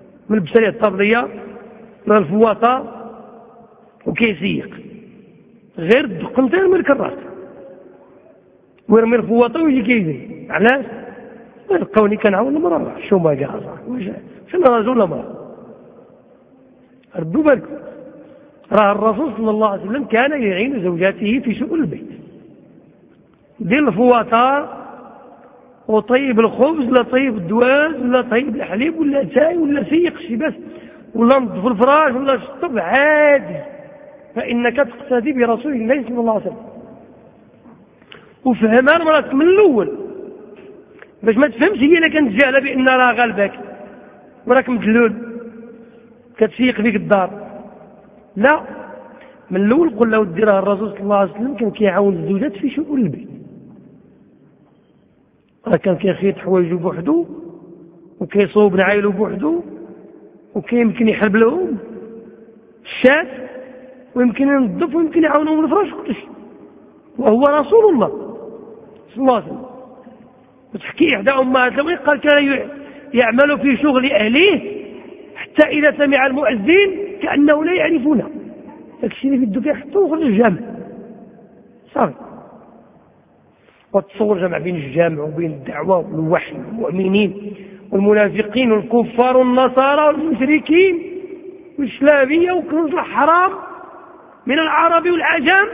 ملبسة ليه الطابلية ولا الفواطة وكيسيق؟ غير الدقنتين يرمي الكراس ويرمي الفواطه ويجي كيجري. علاش؟ يلقوني كنعاون المراه شو ما كاع واش شنو رجل ولا مراه. ردوا بالكم، راه الرسول صلى الله عليه وسلم كان يعين زوجاته في شؤون البيت، دير الفواطه وطيب الخبز ولا طيب الدواز ولا طيب الحليب ولا شاي ولا سيق شي بس ولا نظف الفراش ولا شطب عادي، فإنك تقتدي برسول الله صلى الله عليه وسلم. وفهمها المرأة من الأول باش ما تفهمش هي اللي كانت جاهله بأن راه غالبك وراك مدلول كتسيق فيك الدار. لا، من الأول قل له ديرها الرسول صلى الله عليه وسلم كان كيعاون الزوجات في شؤون البيت، راه كان كيخيط حوايجو بوحدو وكيصوب نعايلو بوحدو وكيمكن يحلب لهم الشات ويمكن ينظف ويمكن يعاونهم الفراش وكل شيء، وهو رسول الله صلى الله عليه وسلم. وتحكي إحدى أمهات المؤمنين قال كان يعمل في شغل أهليه حتى إذا سمع المؤذن كأنه لا يعرفونه، داكشي اللي في الدنيا حتى وخرج الجامع صافي. وتصور جمع بين الجامع وبين الدعوة والوحي والمؤمنين والمنافقين والكفار والنصارى والمشركين والإسلامية وكنوز الحرام من العرب والعجم،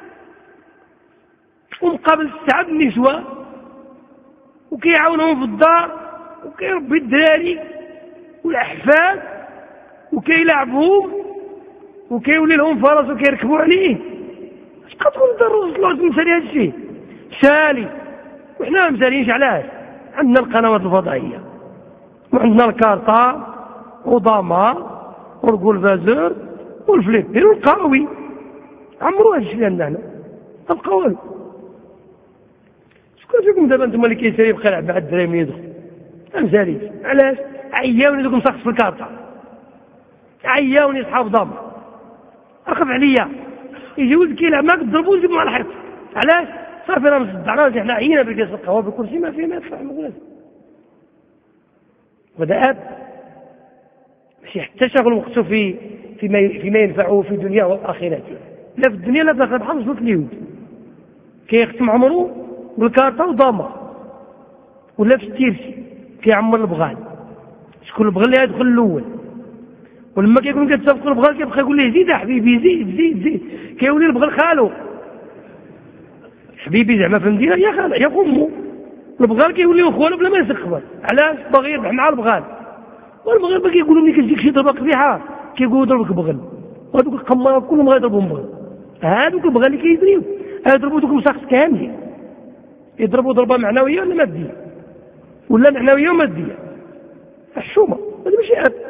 ومقابل السعد النسوة وكيعاونهم في الدار وكيربي الدراري والأحفاد وكيلعبهم وكيولي لهم فرس وكيركبوا عليه. اش كتقول انت الرسول صلى الله عليه وسلم مسالي هذا الشيء؟ سالي، وحنا ما مسالينش. علاش؟ عندنا القنوات الفضائية وعندنا الكارطة وضاما والقولفازور والفليبين والقاوي، عمرو هذا الشيء عندنا هنا القوالي. شكون فيكم دابا انتم اللي كيسالي بقى يلعب مع الدراري من يدخل؟ ما مساليش. علاش؟ عياوني دوك مسقط في الكارطة، عياوني صحاب ضاما، اخف عليا يجي ولد كيلعب معاك تضربو وتجيبو على الحيط. علاش؟ صافي راه مصدعنا حنا عينا بكاس القهوه بالكرسي ما فيه ما يدفع المغرب. وهذا اب ماشي حتى شغل وقته في فيما فيما ينفعه في دنياه واخرته، لا في الدنيا لا في الاخره. بحال وصلت اليهود كيختم عمرو بالكارطه وضامه، ولا في التيرسي كيعمر البغال. شكون البغال اللي يدخل الاول؟ ولما كيكون كتسابقوا البغال كيبقى يقول ليه زيد حبيبي زيد زيد زيد، كيولي البغال خالو حبيبي زعما في المدينه يا خالع يا خمو. البغال كيوليو خوالو بلا ما يسخبر. علاش؟ باغي يربح مع البغال، والبغال باقي يقولوا ملي كتجيك شي ضربه قبيحه كيقولوا ضربك بغل، وهذوك القمار كلهم غيضربهم بغل. هذوك البغال اللي كيدريو يضربوا دوك المساقط كاملين، يضربوا ضربه معنويه ولا ماديه ولا معنويه وماديه. الحشومه هذا ماشي اب.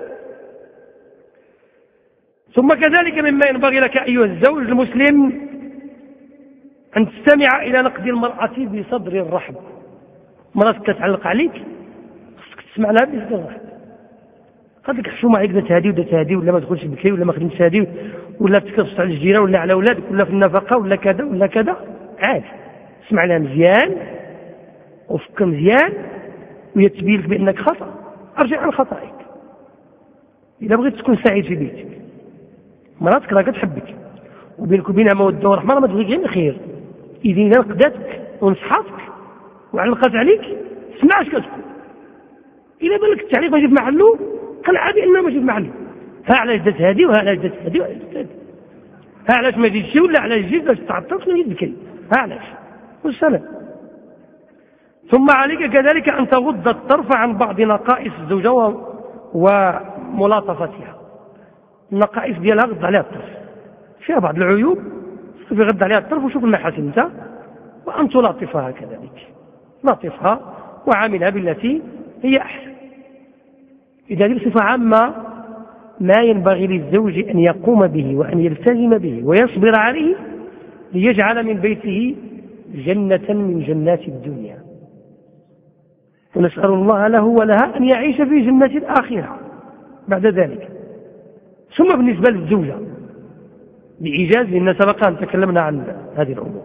ثم كذلك مما ينبغي لك أيها الزوج المسلم أن تستمع إلى نقد المرأة بصدر الرحب. مراتك كتعلق عليك خصك تسمع لها بصدر الرحب. قد لك حشومة عليك دا تهدي ودا تهدي ولا ما تدخلش بكري ولا ما خدمتش هادي ولا تكرفت على الجيران ولا على أولادك ولا في النفقة ولا كذا ولا كذا، عادي اسمع لها مزيان وفك مزيان وهي تبين لك بأنك خطأ، ارجع عن خطأك. إذا بغيت تكون سعيد في بيتك مراتك راه كتحبك وبينك وبينها موده ورحمه، راه ما تبغيك غير الخير. اذا اذا نقداتك ونصحاتك وعلقات عليك اسمع اش كتقول. اذا بان لك التعليق ماشي في محله قنع بانه ماشي في محله. ها علاش دات هادي وها علاش دات هادي وها علاش دات هادي، ها علاش ما جيتش ولا علاش جيت باش تعطلت ولا جيت بكري، ها علاش والسلام. ثم عليك كذلك ان تغض الطرف عن بعض نقائص الزوجه وملاطفتها. النقائص ديالها غض عليها الطرف، فيها بعض العيوب صافي غض عليها الطرف وشوف المحاسن انت، وان تلاطفها كذلك، لاطفها وعاملها بالتي هي احسن. اذا هذه بصفه عامه ما ينبغي للزوج ان يقوم به وان يلتزم به ويصبر عليه ليجعل من بيته جنه من جنات الدنيا، ونسال الله له ولها ان يعيش في جنه الاخره بعد ذلك. ثم بالنسبة للزوجة بإيجاز، لأن سبق أن تكلمنا عن هذه الأمور،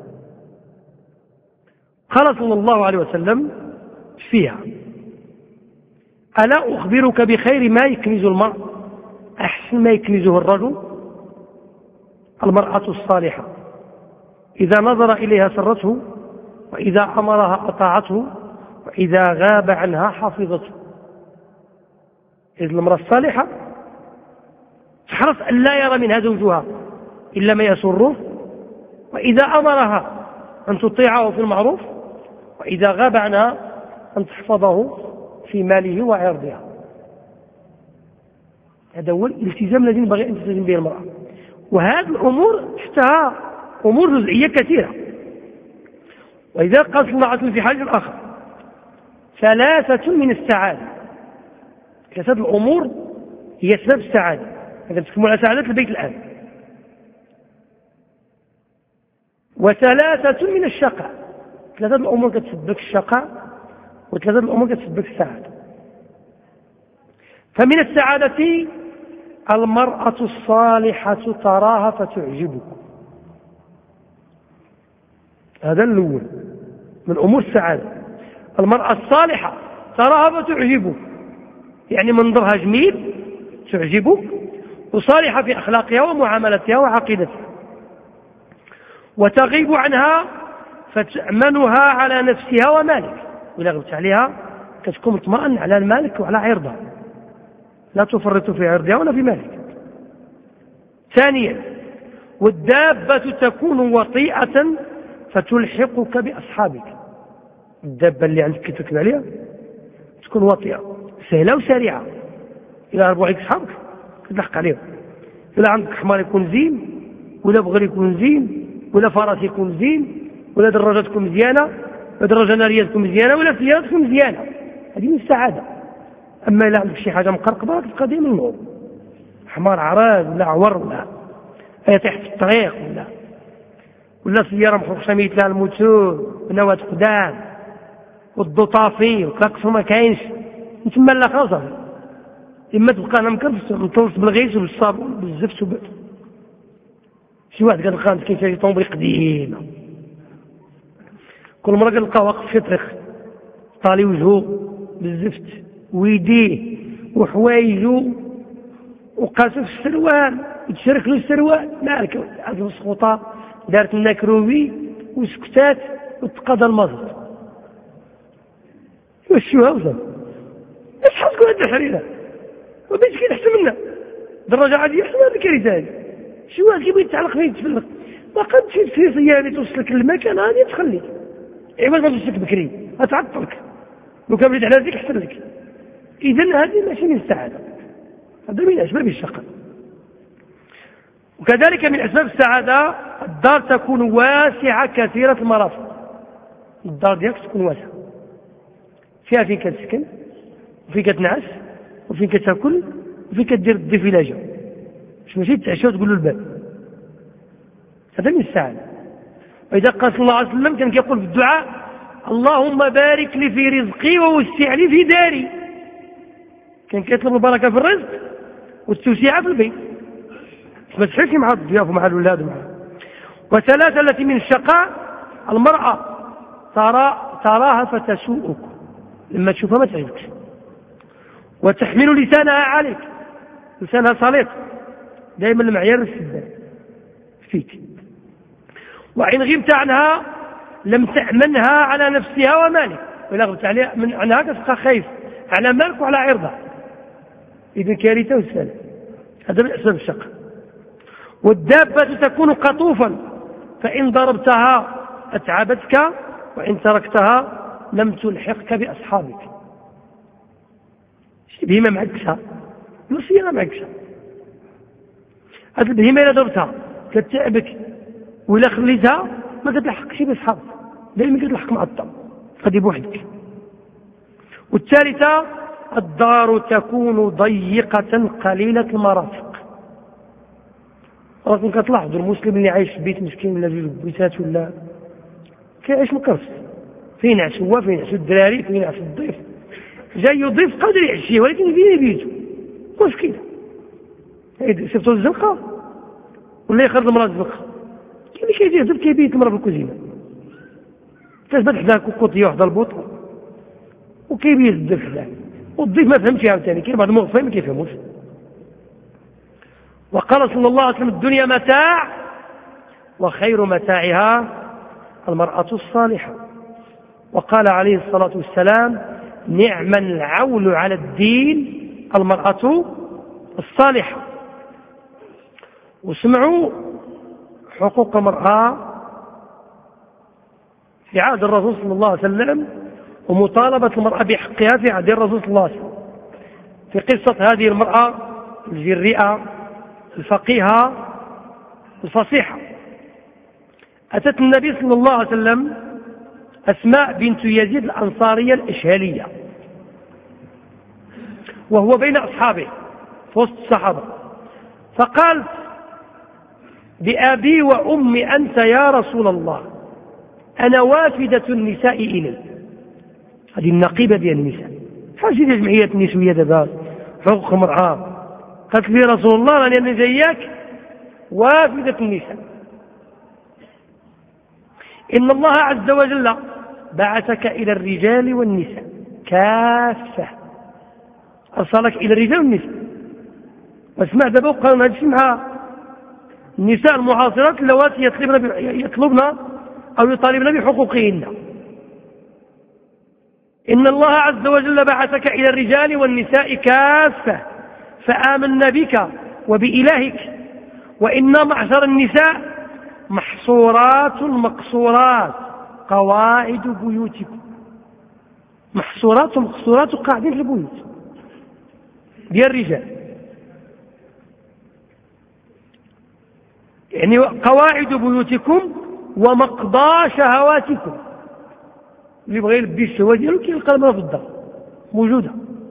قال صلى الله عليه وسلم فيها: ألا أخبرك بخير ما يكنز المرء؟ أحسن ما يكنزه الرجل المرأة الصالحة إذا نظر إليها سرته، وإذا أمرها أطاعته، وإذا غاب عنها حفظته. إذ المرأة الصالحة تحرص أن لا يرى منها زوجها إلا ما يسره، وإذا أمرها أن تطيعه في المعروف، وإذا غاب عنها أن تحفظه في ماله وعرضها. هذا هو الالتزام الذي ينبغي أن تلتزم به المرأة. وهذه الأمور تحتها أمور جزئية كثيرة. وإذا قال صلى الله عليه وسلم في حديث آخر: ثلاثة من السعادة. ثلاثة الأمور هي سبب السعادة، هذا تكمل على سعادة البيت الآن. وثلاثة من الشقاء. ثلاثة الأمور كتسببك الشقاء، وثلاثة الأمور كتسببك السعادة. فمن السعادة المرأة الصالحة تراها فتعجبك. هذا الأول من أمور السعادة. المرأة الصالحة تراها فتعجبك، يعني منظرها جميل تعجبك، وصالحة في أخلاقها ومعاملتها وعقيدتها. وتغيب عنها فتأمنها على نفسها ومالك، وإذا غبت عليها كتكون مطمئن على المالك وعلى عرضها، لا تفرط في عرضها ولا في مالك. ثانيا: والدابة تكون وطيئة فتلحقك بأصحابك. الدابة اللي عندك تركب عليها تكون وطيئة سهلة وسريعة، إذا هربوا عليك أصحابك تلحق عليهم. إذا عندك حمار يكون زين، ولا بغل يكون زين، ولا فرس يكون زين، ولا دراجة تكون مزيانة، ولا دراجة نارية تكون مزيانة، ولا سيارة تكون مزيانة. هذه من السعادة. أما إذا عندك شي حاجة مقرقبة تبقى ديما النور، حمار عراض ولا عور ولا يطيح في الطريق، ولا ولا سيارة مخرقشة ميت لها الموتور ونوات قدام والضو طافي وكلاكسو ما كاينش، نتما لا خلاص. إما تبقى أنا مكرفس مطلس بالغيس وبالصابون بالزفت وب... شي واحد قال لقى كاين شي طوموبيل قديمة، كل مرة قال واقف في طريق طالي وجهه بالزفت ويديه وحوايجه وقاسو في السروال وتشرك له السروال مالك هذه السقوطة دارت لنا كروبي وسكتات وتقضى المازوت. وشو هاوزا اش حاسكو هاد الحريره وبيت كي نحسن منا دراجة عادية احسن هذا الكارثة هذه. شو هاد كيبغي يتعلق فيه يتفلق ما قد شي سياسية اللي توصلك للمكان هذه تخليك عوض ما توصلك بكري هتعطلك لو كان بليت على ذيك احسن لك. إذن هذه ماشي من السعادة، هذا من أسباب الشقاء. وكذلك من أسباب السعادة الدار تكون واسعة كثيرة المرافق. الدار ديالك تكون واسعة فيها فين كتسكن وفين كتنعس وفين كتاكل وفين كدير الديفيلاجة، مش ماشي تعشى وتقول له الباب. هذا من السعادة. وإذا قال صلى الله عليه وسلم كان يقول في الدعاء: اللهم بارك لي في رزقي ووسع لي في داري. كان كيطلب البركة في الرزق والتوسعة في البيت، ما تحسش مع الضياف ومع الأولاد ومع. وثلاثة التي من الشقاء المرأة ترى تراها فتسوءك، لما تشوفها ما تعجبكش، وتحمل لسانها عليك، لسانها سليط دائما المعيار السداد فيك. وإن غبت عنها لم تأمنها على نفسها ومالك، وإذا غبت عليها من عنها تبقى خايف على مالك وعلى عرضها. إذن كارثة وسالة. هذا من أسباب الشقاء. والدابة تكون قطوفا فإن ضربتها أتعبتك، وإن تركتها لم تلحقك بأصحابك. البهيمة معكسة الوصية معكسة. هذه البهيمة إذا ضربتها كتعبك وإلا خليتها ما كتلحقش بأصحابك، دائما كتلحق مع الطم غادي بوحدك. والثالثة الدار تكون ضيقة قليلة المرافق. راكم كتلاحظوا المسلم اللي عايش في بيت مسكين ولا جوج بيتات ولا كيعيش مكرفس، فين يعيش هو، فين يعيش الدراري، فين يعيش الضيف. جاي يضيف قادر يعشيه ولكن فين بيته مشكلة. شفتوا الزنقة ولا يخرج المرأة الزنقة كيف كيدير ضد كيبيت المرأة في الكوزينة تثبت حدا كوكوطية وحدا البوطة وكيبيت الضيف حدا، والضيف ما فهمش عاوتاني، كاين بعض المغفين ما كيفهموش. وقال صلى الله عليه وسلم: الدنيا متاع وخير متاعها المرأة الصالحة. وقال عليه الصلاة والسلام: نعم العون على الدين المرأة الصالحة. وسمعوا حقوق المرأة في عهد الرسول صلى الله عليه وسلم، ومطالبة المرأة بحقها في عهد الرسول صلى الله عليه وسلم. في قصة هذه المرأة الجريئة الفقيهة الفصيحة، أتت النبي صلى الله عليه وسلم أسماء بنت يزيد الأنصارية الإشهالية، وهو بين أصحابه في وسط الصحابة، فقالت: بأبي وأمي أنت يا رسول الله، أنا وافدة النساء إلي. هذه النقيبة ديال النساء، حاجة جمعية النسوية دابا حقوق المرأة. قالت لي: رسول الله راني أنا جاياك وافدة النساء، إن الله عز وجل بعثك إلى الرجال والنساء كافة، أرسلك إلى الرجال والنساء. واسمع دابا وقال هذا الشيء مع النساء المعاصرات اللواتي يطلبن يطلبن أو يطالبن بحقوقهن. إن الله عز وجل بعثك إلى الرجال والنساء كافة فآمنا بك وبإلهك، وإنا معشر النساء محصورات مقصورات قواعد بيوتكم. محصورات ومقصورات قاعدين في البيوت ديال الرجال، يعني قواعد بيوتكم ومقضى شهواتكم. اللي بغى يلبي الشهوة ديالو كيلقى المرأة في الدار موجودة.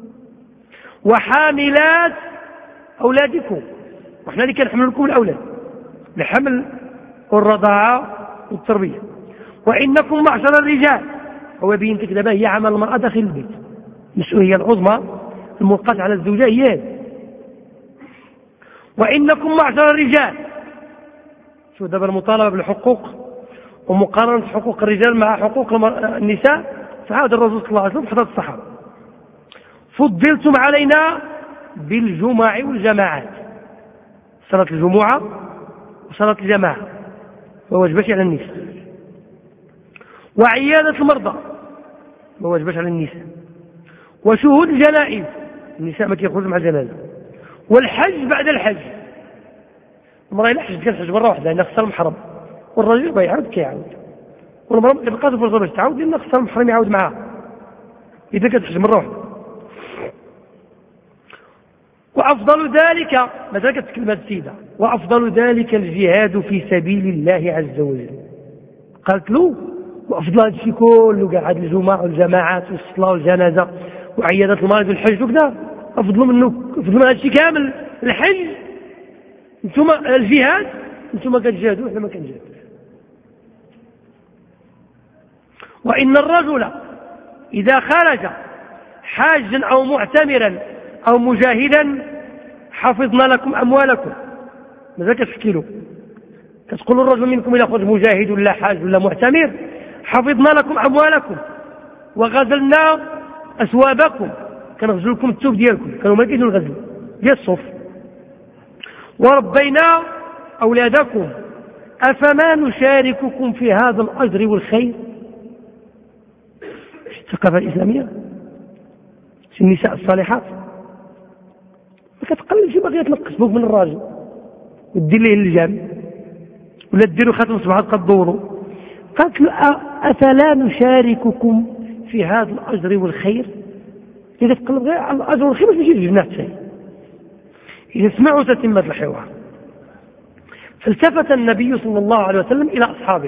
وحاملات أولادكم، وحنا اللي كنحمل لكم الأولاد، الحمل والرضاعة والتربية. وإنكم معشر الرجال، هو بين لك دابا هي عمل المرأة داخل البيت، المسؤولية العظمى الملقاة على الزوجة هي. وإنكم معشر الرجال، شو دابا المطالبة بالحقوق ومقارنة حقوق الرجال مع حقوق النساء في عهد الرسول صلى الله عليه وسلم في حضرة الصحابة. فضلتم علينا بالجمع والجماعات، صلاة الجمعة وصلاة الجماعة ما واجبش على النساء، وعيادة المرضى ما واجبش على النساء، وشهود الجنائز النساء ما كيخرجوا مع جنازة، والحج بعد الحج. المرأة إلا حجت كتحج مرة واحدة لأنها خصها المحرم، والرجل بغى يعاود كيعاود، والمرأة اللي بقات فرصة باش تعاود لأنها خصها المحرم يعاود معها إذا كتحج مرة واحدة. وأفضل ذلك مثلا كتكلم هذه السيدة: وأفضل ذلك الجهاد في سبيل الله عز وجل. قالت له: وأفضل هذا الشيء كله كاع هذه الجمعة والجماعات والصلاة والجنازة وعيادة المريض والحج وكذا، أفضل منه أفضل من هذا الشيء كامل. الحج انتم الجهاد انتم كتجاهدوا احنا ما كنجاهدوش. وإن الرجل إذا خرج حاجا أو معتمرا أو مجاهدا حفظنا لكم أموالكم. ماذا كتحكي له؟ كتقول الرجل منكم إذا خرج مجاهد ولا حاج ولا معتمر حفظنا لكم أموالكم وغزلنا أسوابكم، كنغزل لكم التوب ديالكم، كانوا ما كيجوا الغزل ديال الصف، وربينا أولادكم أفما نشارككم في هذا الأجر والخير. الثقافة الإسلامية في النساء الصالحات ما كتقلبش باغيه تنقص بوك من الراجل ودير ليه اللجام ولا ديروا خاتم صباحات كدوروا. قالت له: أفلا نشارككم في هذا الأجر والخير. إذا تقلب غير على الأجر والخير باش يجي الجنة حتى إذا سمعوا تتمة الحوار. فالتفت النبي صلى الله عليه وسلم إلى أصحابه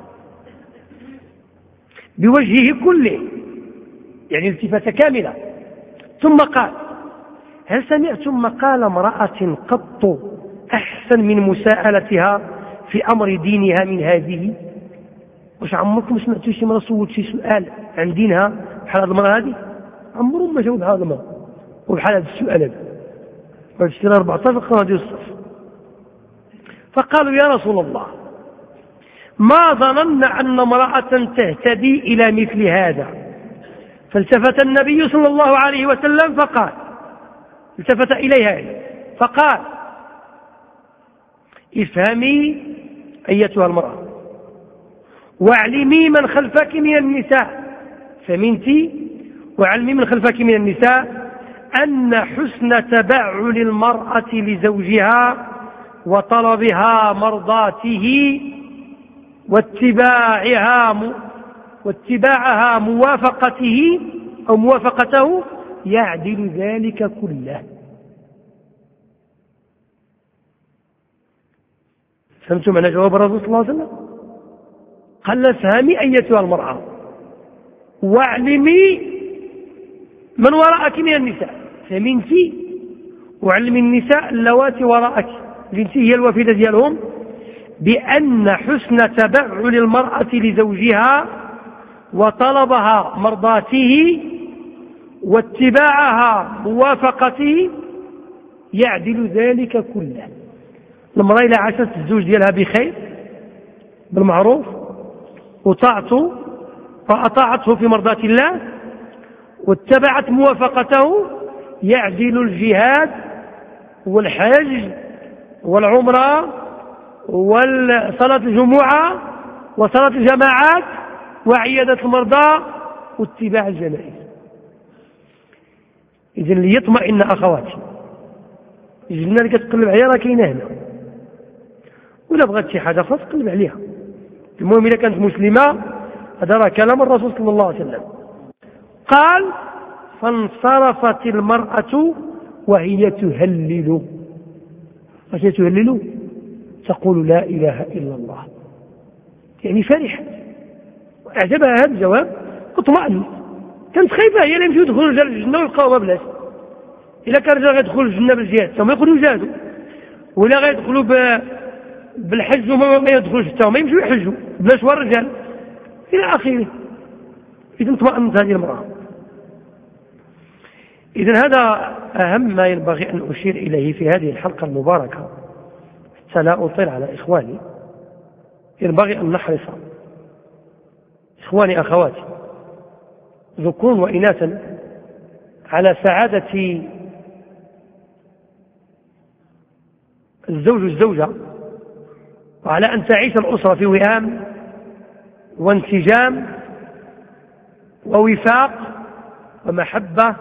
بوجهه كله، يعني التفاتة كاملة، ثم قال: هل سمعتم مقال امرأة قط أحسن من مساءلتها في أمر دينها من هذه؟ واش عمركم سمعتوا شي مرة سولت شي سؤال عن دينها بحال هذه المرأة هذه؟ عمرهم ما جاوب بحال هذا المرأة وبحال هذا السؤال هذا. واشترى أربعطاش قناة ديال الصف. فقالوا: يا رسول الله، ما ظننا أن امرأة تهتدي إلى مثل هذا. فالتفت النبي صلى الله عليه وسلم فقال، التفت إليها فقال: افهمي أيتها المرأة واعلمي من خلفك من النساء، فهمت؟ واعلمي من خلفك من النساء أن حسن تبعل المرأة لزوجها وطلبها مرضاته واتباعها واتباعها موافقته أو موافقته يعدل ذلك كله. فهمتم معنى جواب الرسول صلى الله عليه وسلم؟ قال افهمي أيتها المرأة واعلمي من وراءك من النساء، فهمتي؟ وعلمي النساء اللواتي وراءك التي هي الوفيدة ديالهم بأن حسن تبعل المرأة لزوجها وطلبها مرضاته واتباعها موافقته يعدل ذلك كله. المرأة إذا عاشت الزوج ديالها بخير بالمعروف وطاعته وأطاعته في مرضاة الله واتبعت موافقته يعدل الجهاد والحج والعمرة وصلاة الجمعة وصلاة الجماعات وعيادة المرضى واتباع الجنائز. إذن ليطمئن أخواتي الجنة اللي كتقلب عليها راه كاينه هنا، ولا بغات شي حاجة خاص تقلب عليها. المهم إذا كانت مسلمة هذا راه كلام الرسول صلى الله عليه وسلم. قال فانصرفت المرأة وهي تهلل. وهي تهلل تقول لا إله إلا الله، يعني فرحت أعجبها هذا الجواب اطمأنت. كانت خايفة هي اللي يمشيو يدخلوا الجنة ويلقاو ما بلاش. إذا كان رجال غيدخلوا الجنة بالجهاد ثم يقولوا يجاهدوا، ولا غيدخلوا بالحج وما ما يدخلوش حتى ما يمشوا يحجوا بلاش والرجال إلى آخره. إذن اطمأنت هذه المرأة. إذن هذا أهم ما ينبغي أن أشير إليه في هذه الحلقة المباركة حتى لا أطيل على إخواني. ينبغي أن نحرص إخواني أخواتي ذكور وإناثا على سعادة الزوج والزوجة، وعلى أن تعيش الأسرة في وئام وانسجام ووفاق ومحبة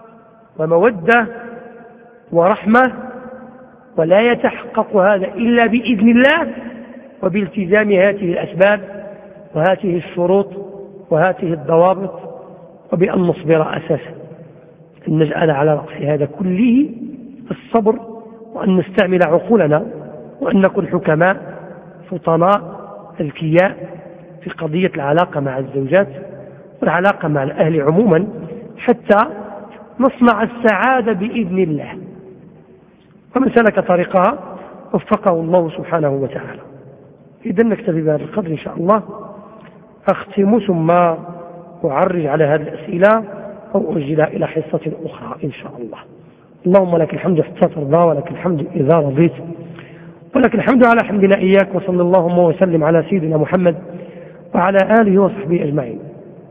ومودة ورحمة، ولا يتحقق هذا إلا بإذن الله وبالتزام هذه الأسباب وهذه الشروط وهذه الضوابط، وبأن نصبر أساسا، أن نجعل على رأس هذا كله الصبر، وأن نستعمل عقولنا، وأن نكون حكماء فطناء أذكياء في قضية العلاقة مع الزوجات والعلاقة مع الأهل عموما، حتى نصنع السعادة بإذن الله. ومن سلك طريقها وفقه الله سبحانه وتعالى. إذا نكتفي بهذا القدر إن شاء الله. أختم ثم أعرج على هذه الأسئلة أو أجلها إلى حصة أخرى إن شاء الله. اللهم لك الحمد حتى ترضى، ولك الحمد إذا رضيت، ولك الحمد على حمدنا إياك. وصلى اللهم وسلم على سيدنا محمد وعلى آله وصحبه أجمعين.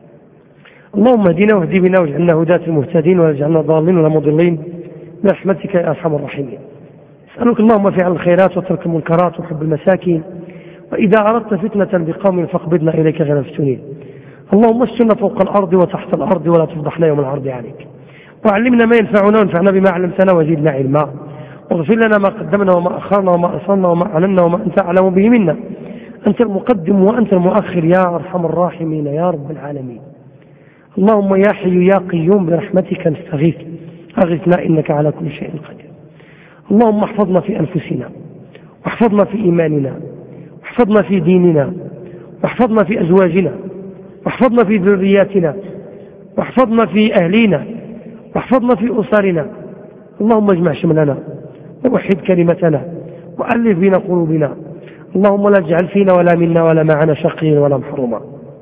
اللهم اهدنا واهد بنا واجعلنا هداة المهتدين، واجعلنا ضالين ولا مضلين برحمتك يا أرحم الراحمين. أسألك اللهم فعل الخيرات وترك المنكرات وحب المساكين، وإذا أردت فتنة بقوم فاقبضنا إليك غير مفتونين. اللهم استرنا فوق الأرض وتحت الأرض ولا تفضحنا يوم العرض عليك، وعلمنا ما ينفعنا وانفعنا بما علمتنا وزدنا علما، واغفر لنا ما قدمنا وما أخرنا وما أصلنا وما أعلنا وما أنت أعلم به منا. أنت المقدم وأنت المؤخر يا أرحم الراحمين يا رب العالمين. اللهم يا حي يا قيوم برحمتك نستغيث، أغثنا إنك على كل شيء قدير. اللهم احفظنا في أنفسنا، واحفظنا في إيماننا، واحفظنا في ديننا، واحفظنا في أزواجنا، واحفظنا في ذرياتنا، واحفظنا في أهلنا، واحفظنا في أسرنا. اللهم اجمع شملنا ووحد كلمتنا وألف بين قلوبنا. اللهم لا تجعل فينا ولا منا ولا معنا شقيا ولا محروما.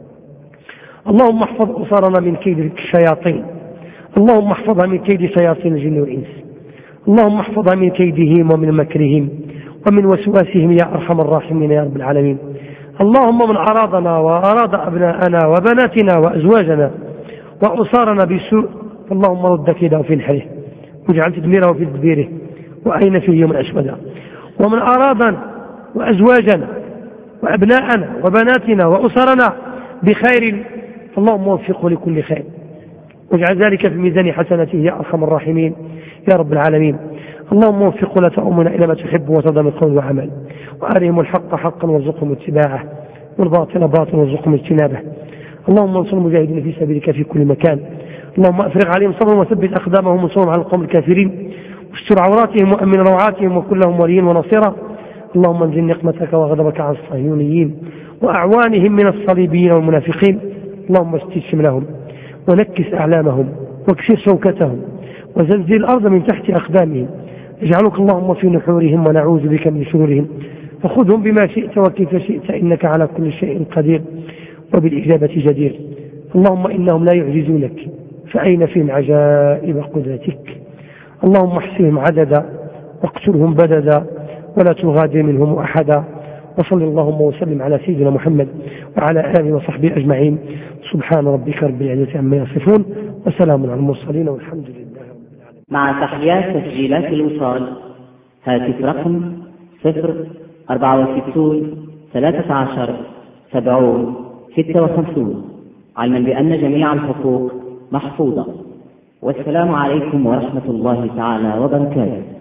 اللهم احفظ أسرنا من كيد الشياطين، اللهم احفظها من كيد شياطين الجن والإنس، اللهم احفظها من كيدهم ومن مكرهم ومن وسواسهم يا أرحم الراحمين يا رب العالمين. اللهم من أرادنا وأراد أبناءنا وبناتنا وأزواجنا وأسرنا بسوء اللهم رد كيده في نحره واجعل تدميره في تدبيره وأين فيه يوم أشمده. ومن أرادنا وأزواجنا وأبناءنا وبناتنا وأسرنا بخير، اللهم وفقه لكل خير، واجعل ذلك في ميزان حسنته يا أرحم الراحمين يا رب العالمين. اللهم وفق ولا تؤمنا إلى ما تحب وترضى من قول وعمل، وأرهم الحق حقا وارزقهم اتباعه، والباطل باطلا وارزقهم اجتنابه. اللهم انصر المجاهدين في سبيلك في كل مكان، اللهم أفرغ عليهم صبرا وثبت أقدامهم وانصرهم على القوم الكافرين، واستر عوراتهم وأمن روعاتهم وكن لهم وليا ونصيرا. اللهم انزل نقمتك وغضبك على الصهيونيين وأعوانهم من الصليبيين والمنافقين. اللهم اشتت شملهم ونكس أعلامهم واكسر شوكتهم وزلزل الأرض من تحت أقدامهم. اجعلك اللهم في نحورهم ونعوذ بك من شرورهم، فخذهم بما شئت وكيف شئت إنك على كل شيء قدير وبالإجابة جدير. اللهم إنهم لا يعجزونك، فأين فيهم عجائب قدرتك. اللهم احصهم عددا واقتلهم بددا ولا تغادر منهم أحدا. وصل اللهم وسلم على سيدنا محمد وعلى آله وصحبه أجمعين. سبحان ربك رب العزة عما يصفون وسلام على المرسلين والحمد لله رب العالمين. مع تحيات تسجيلات الوصال، هاتف رقم صفر أربعة وستون ثلاثة عشر سبعون ستة وخمسون، علما بأن جميع الحقوق محفوظة. والسلام عليكم ورحمة الله تعالى وبركاته.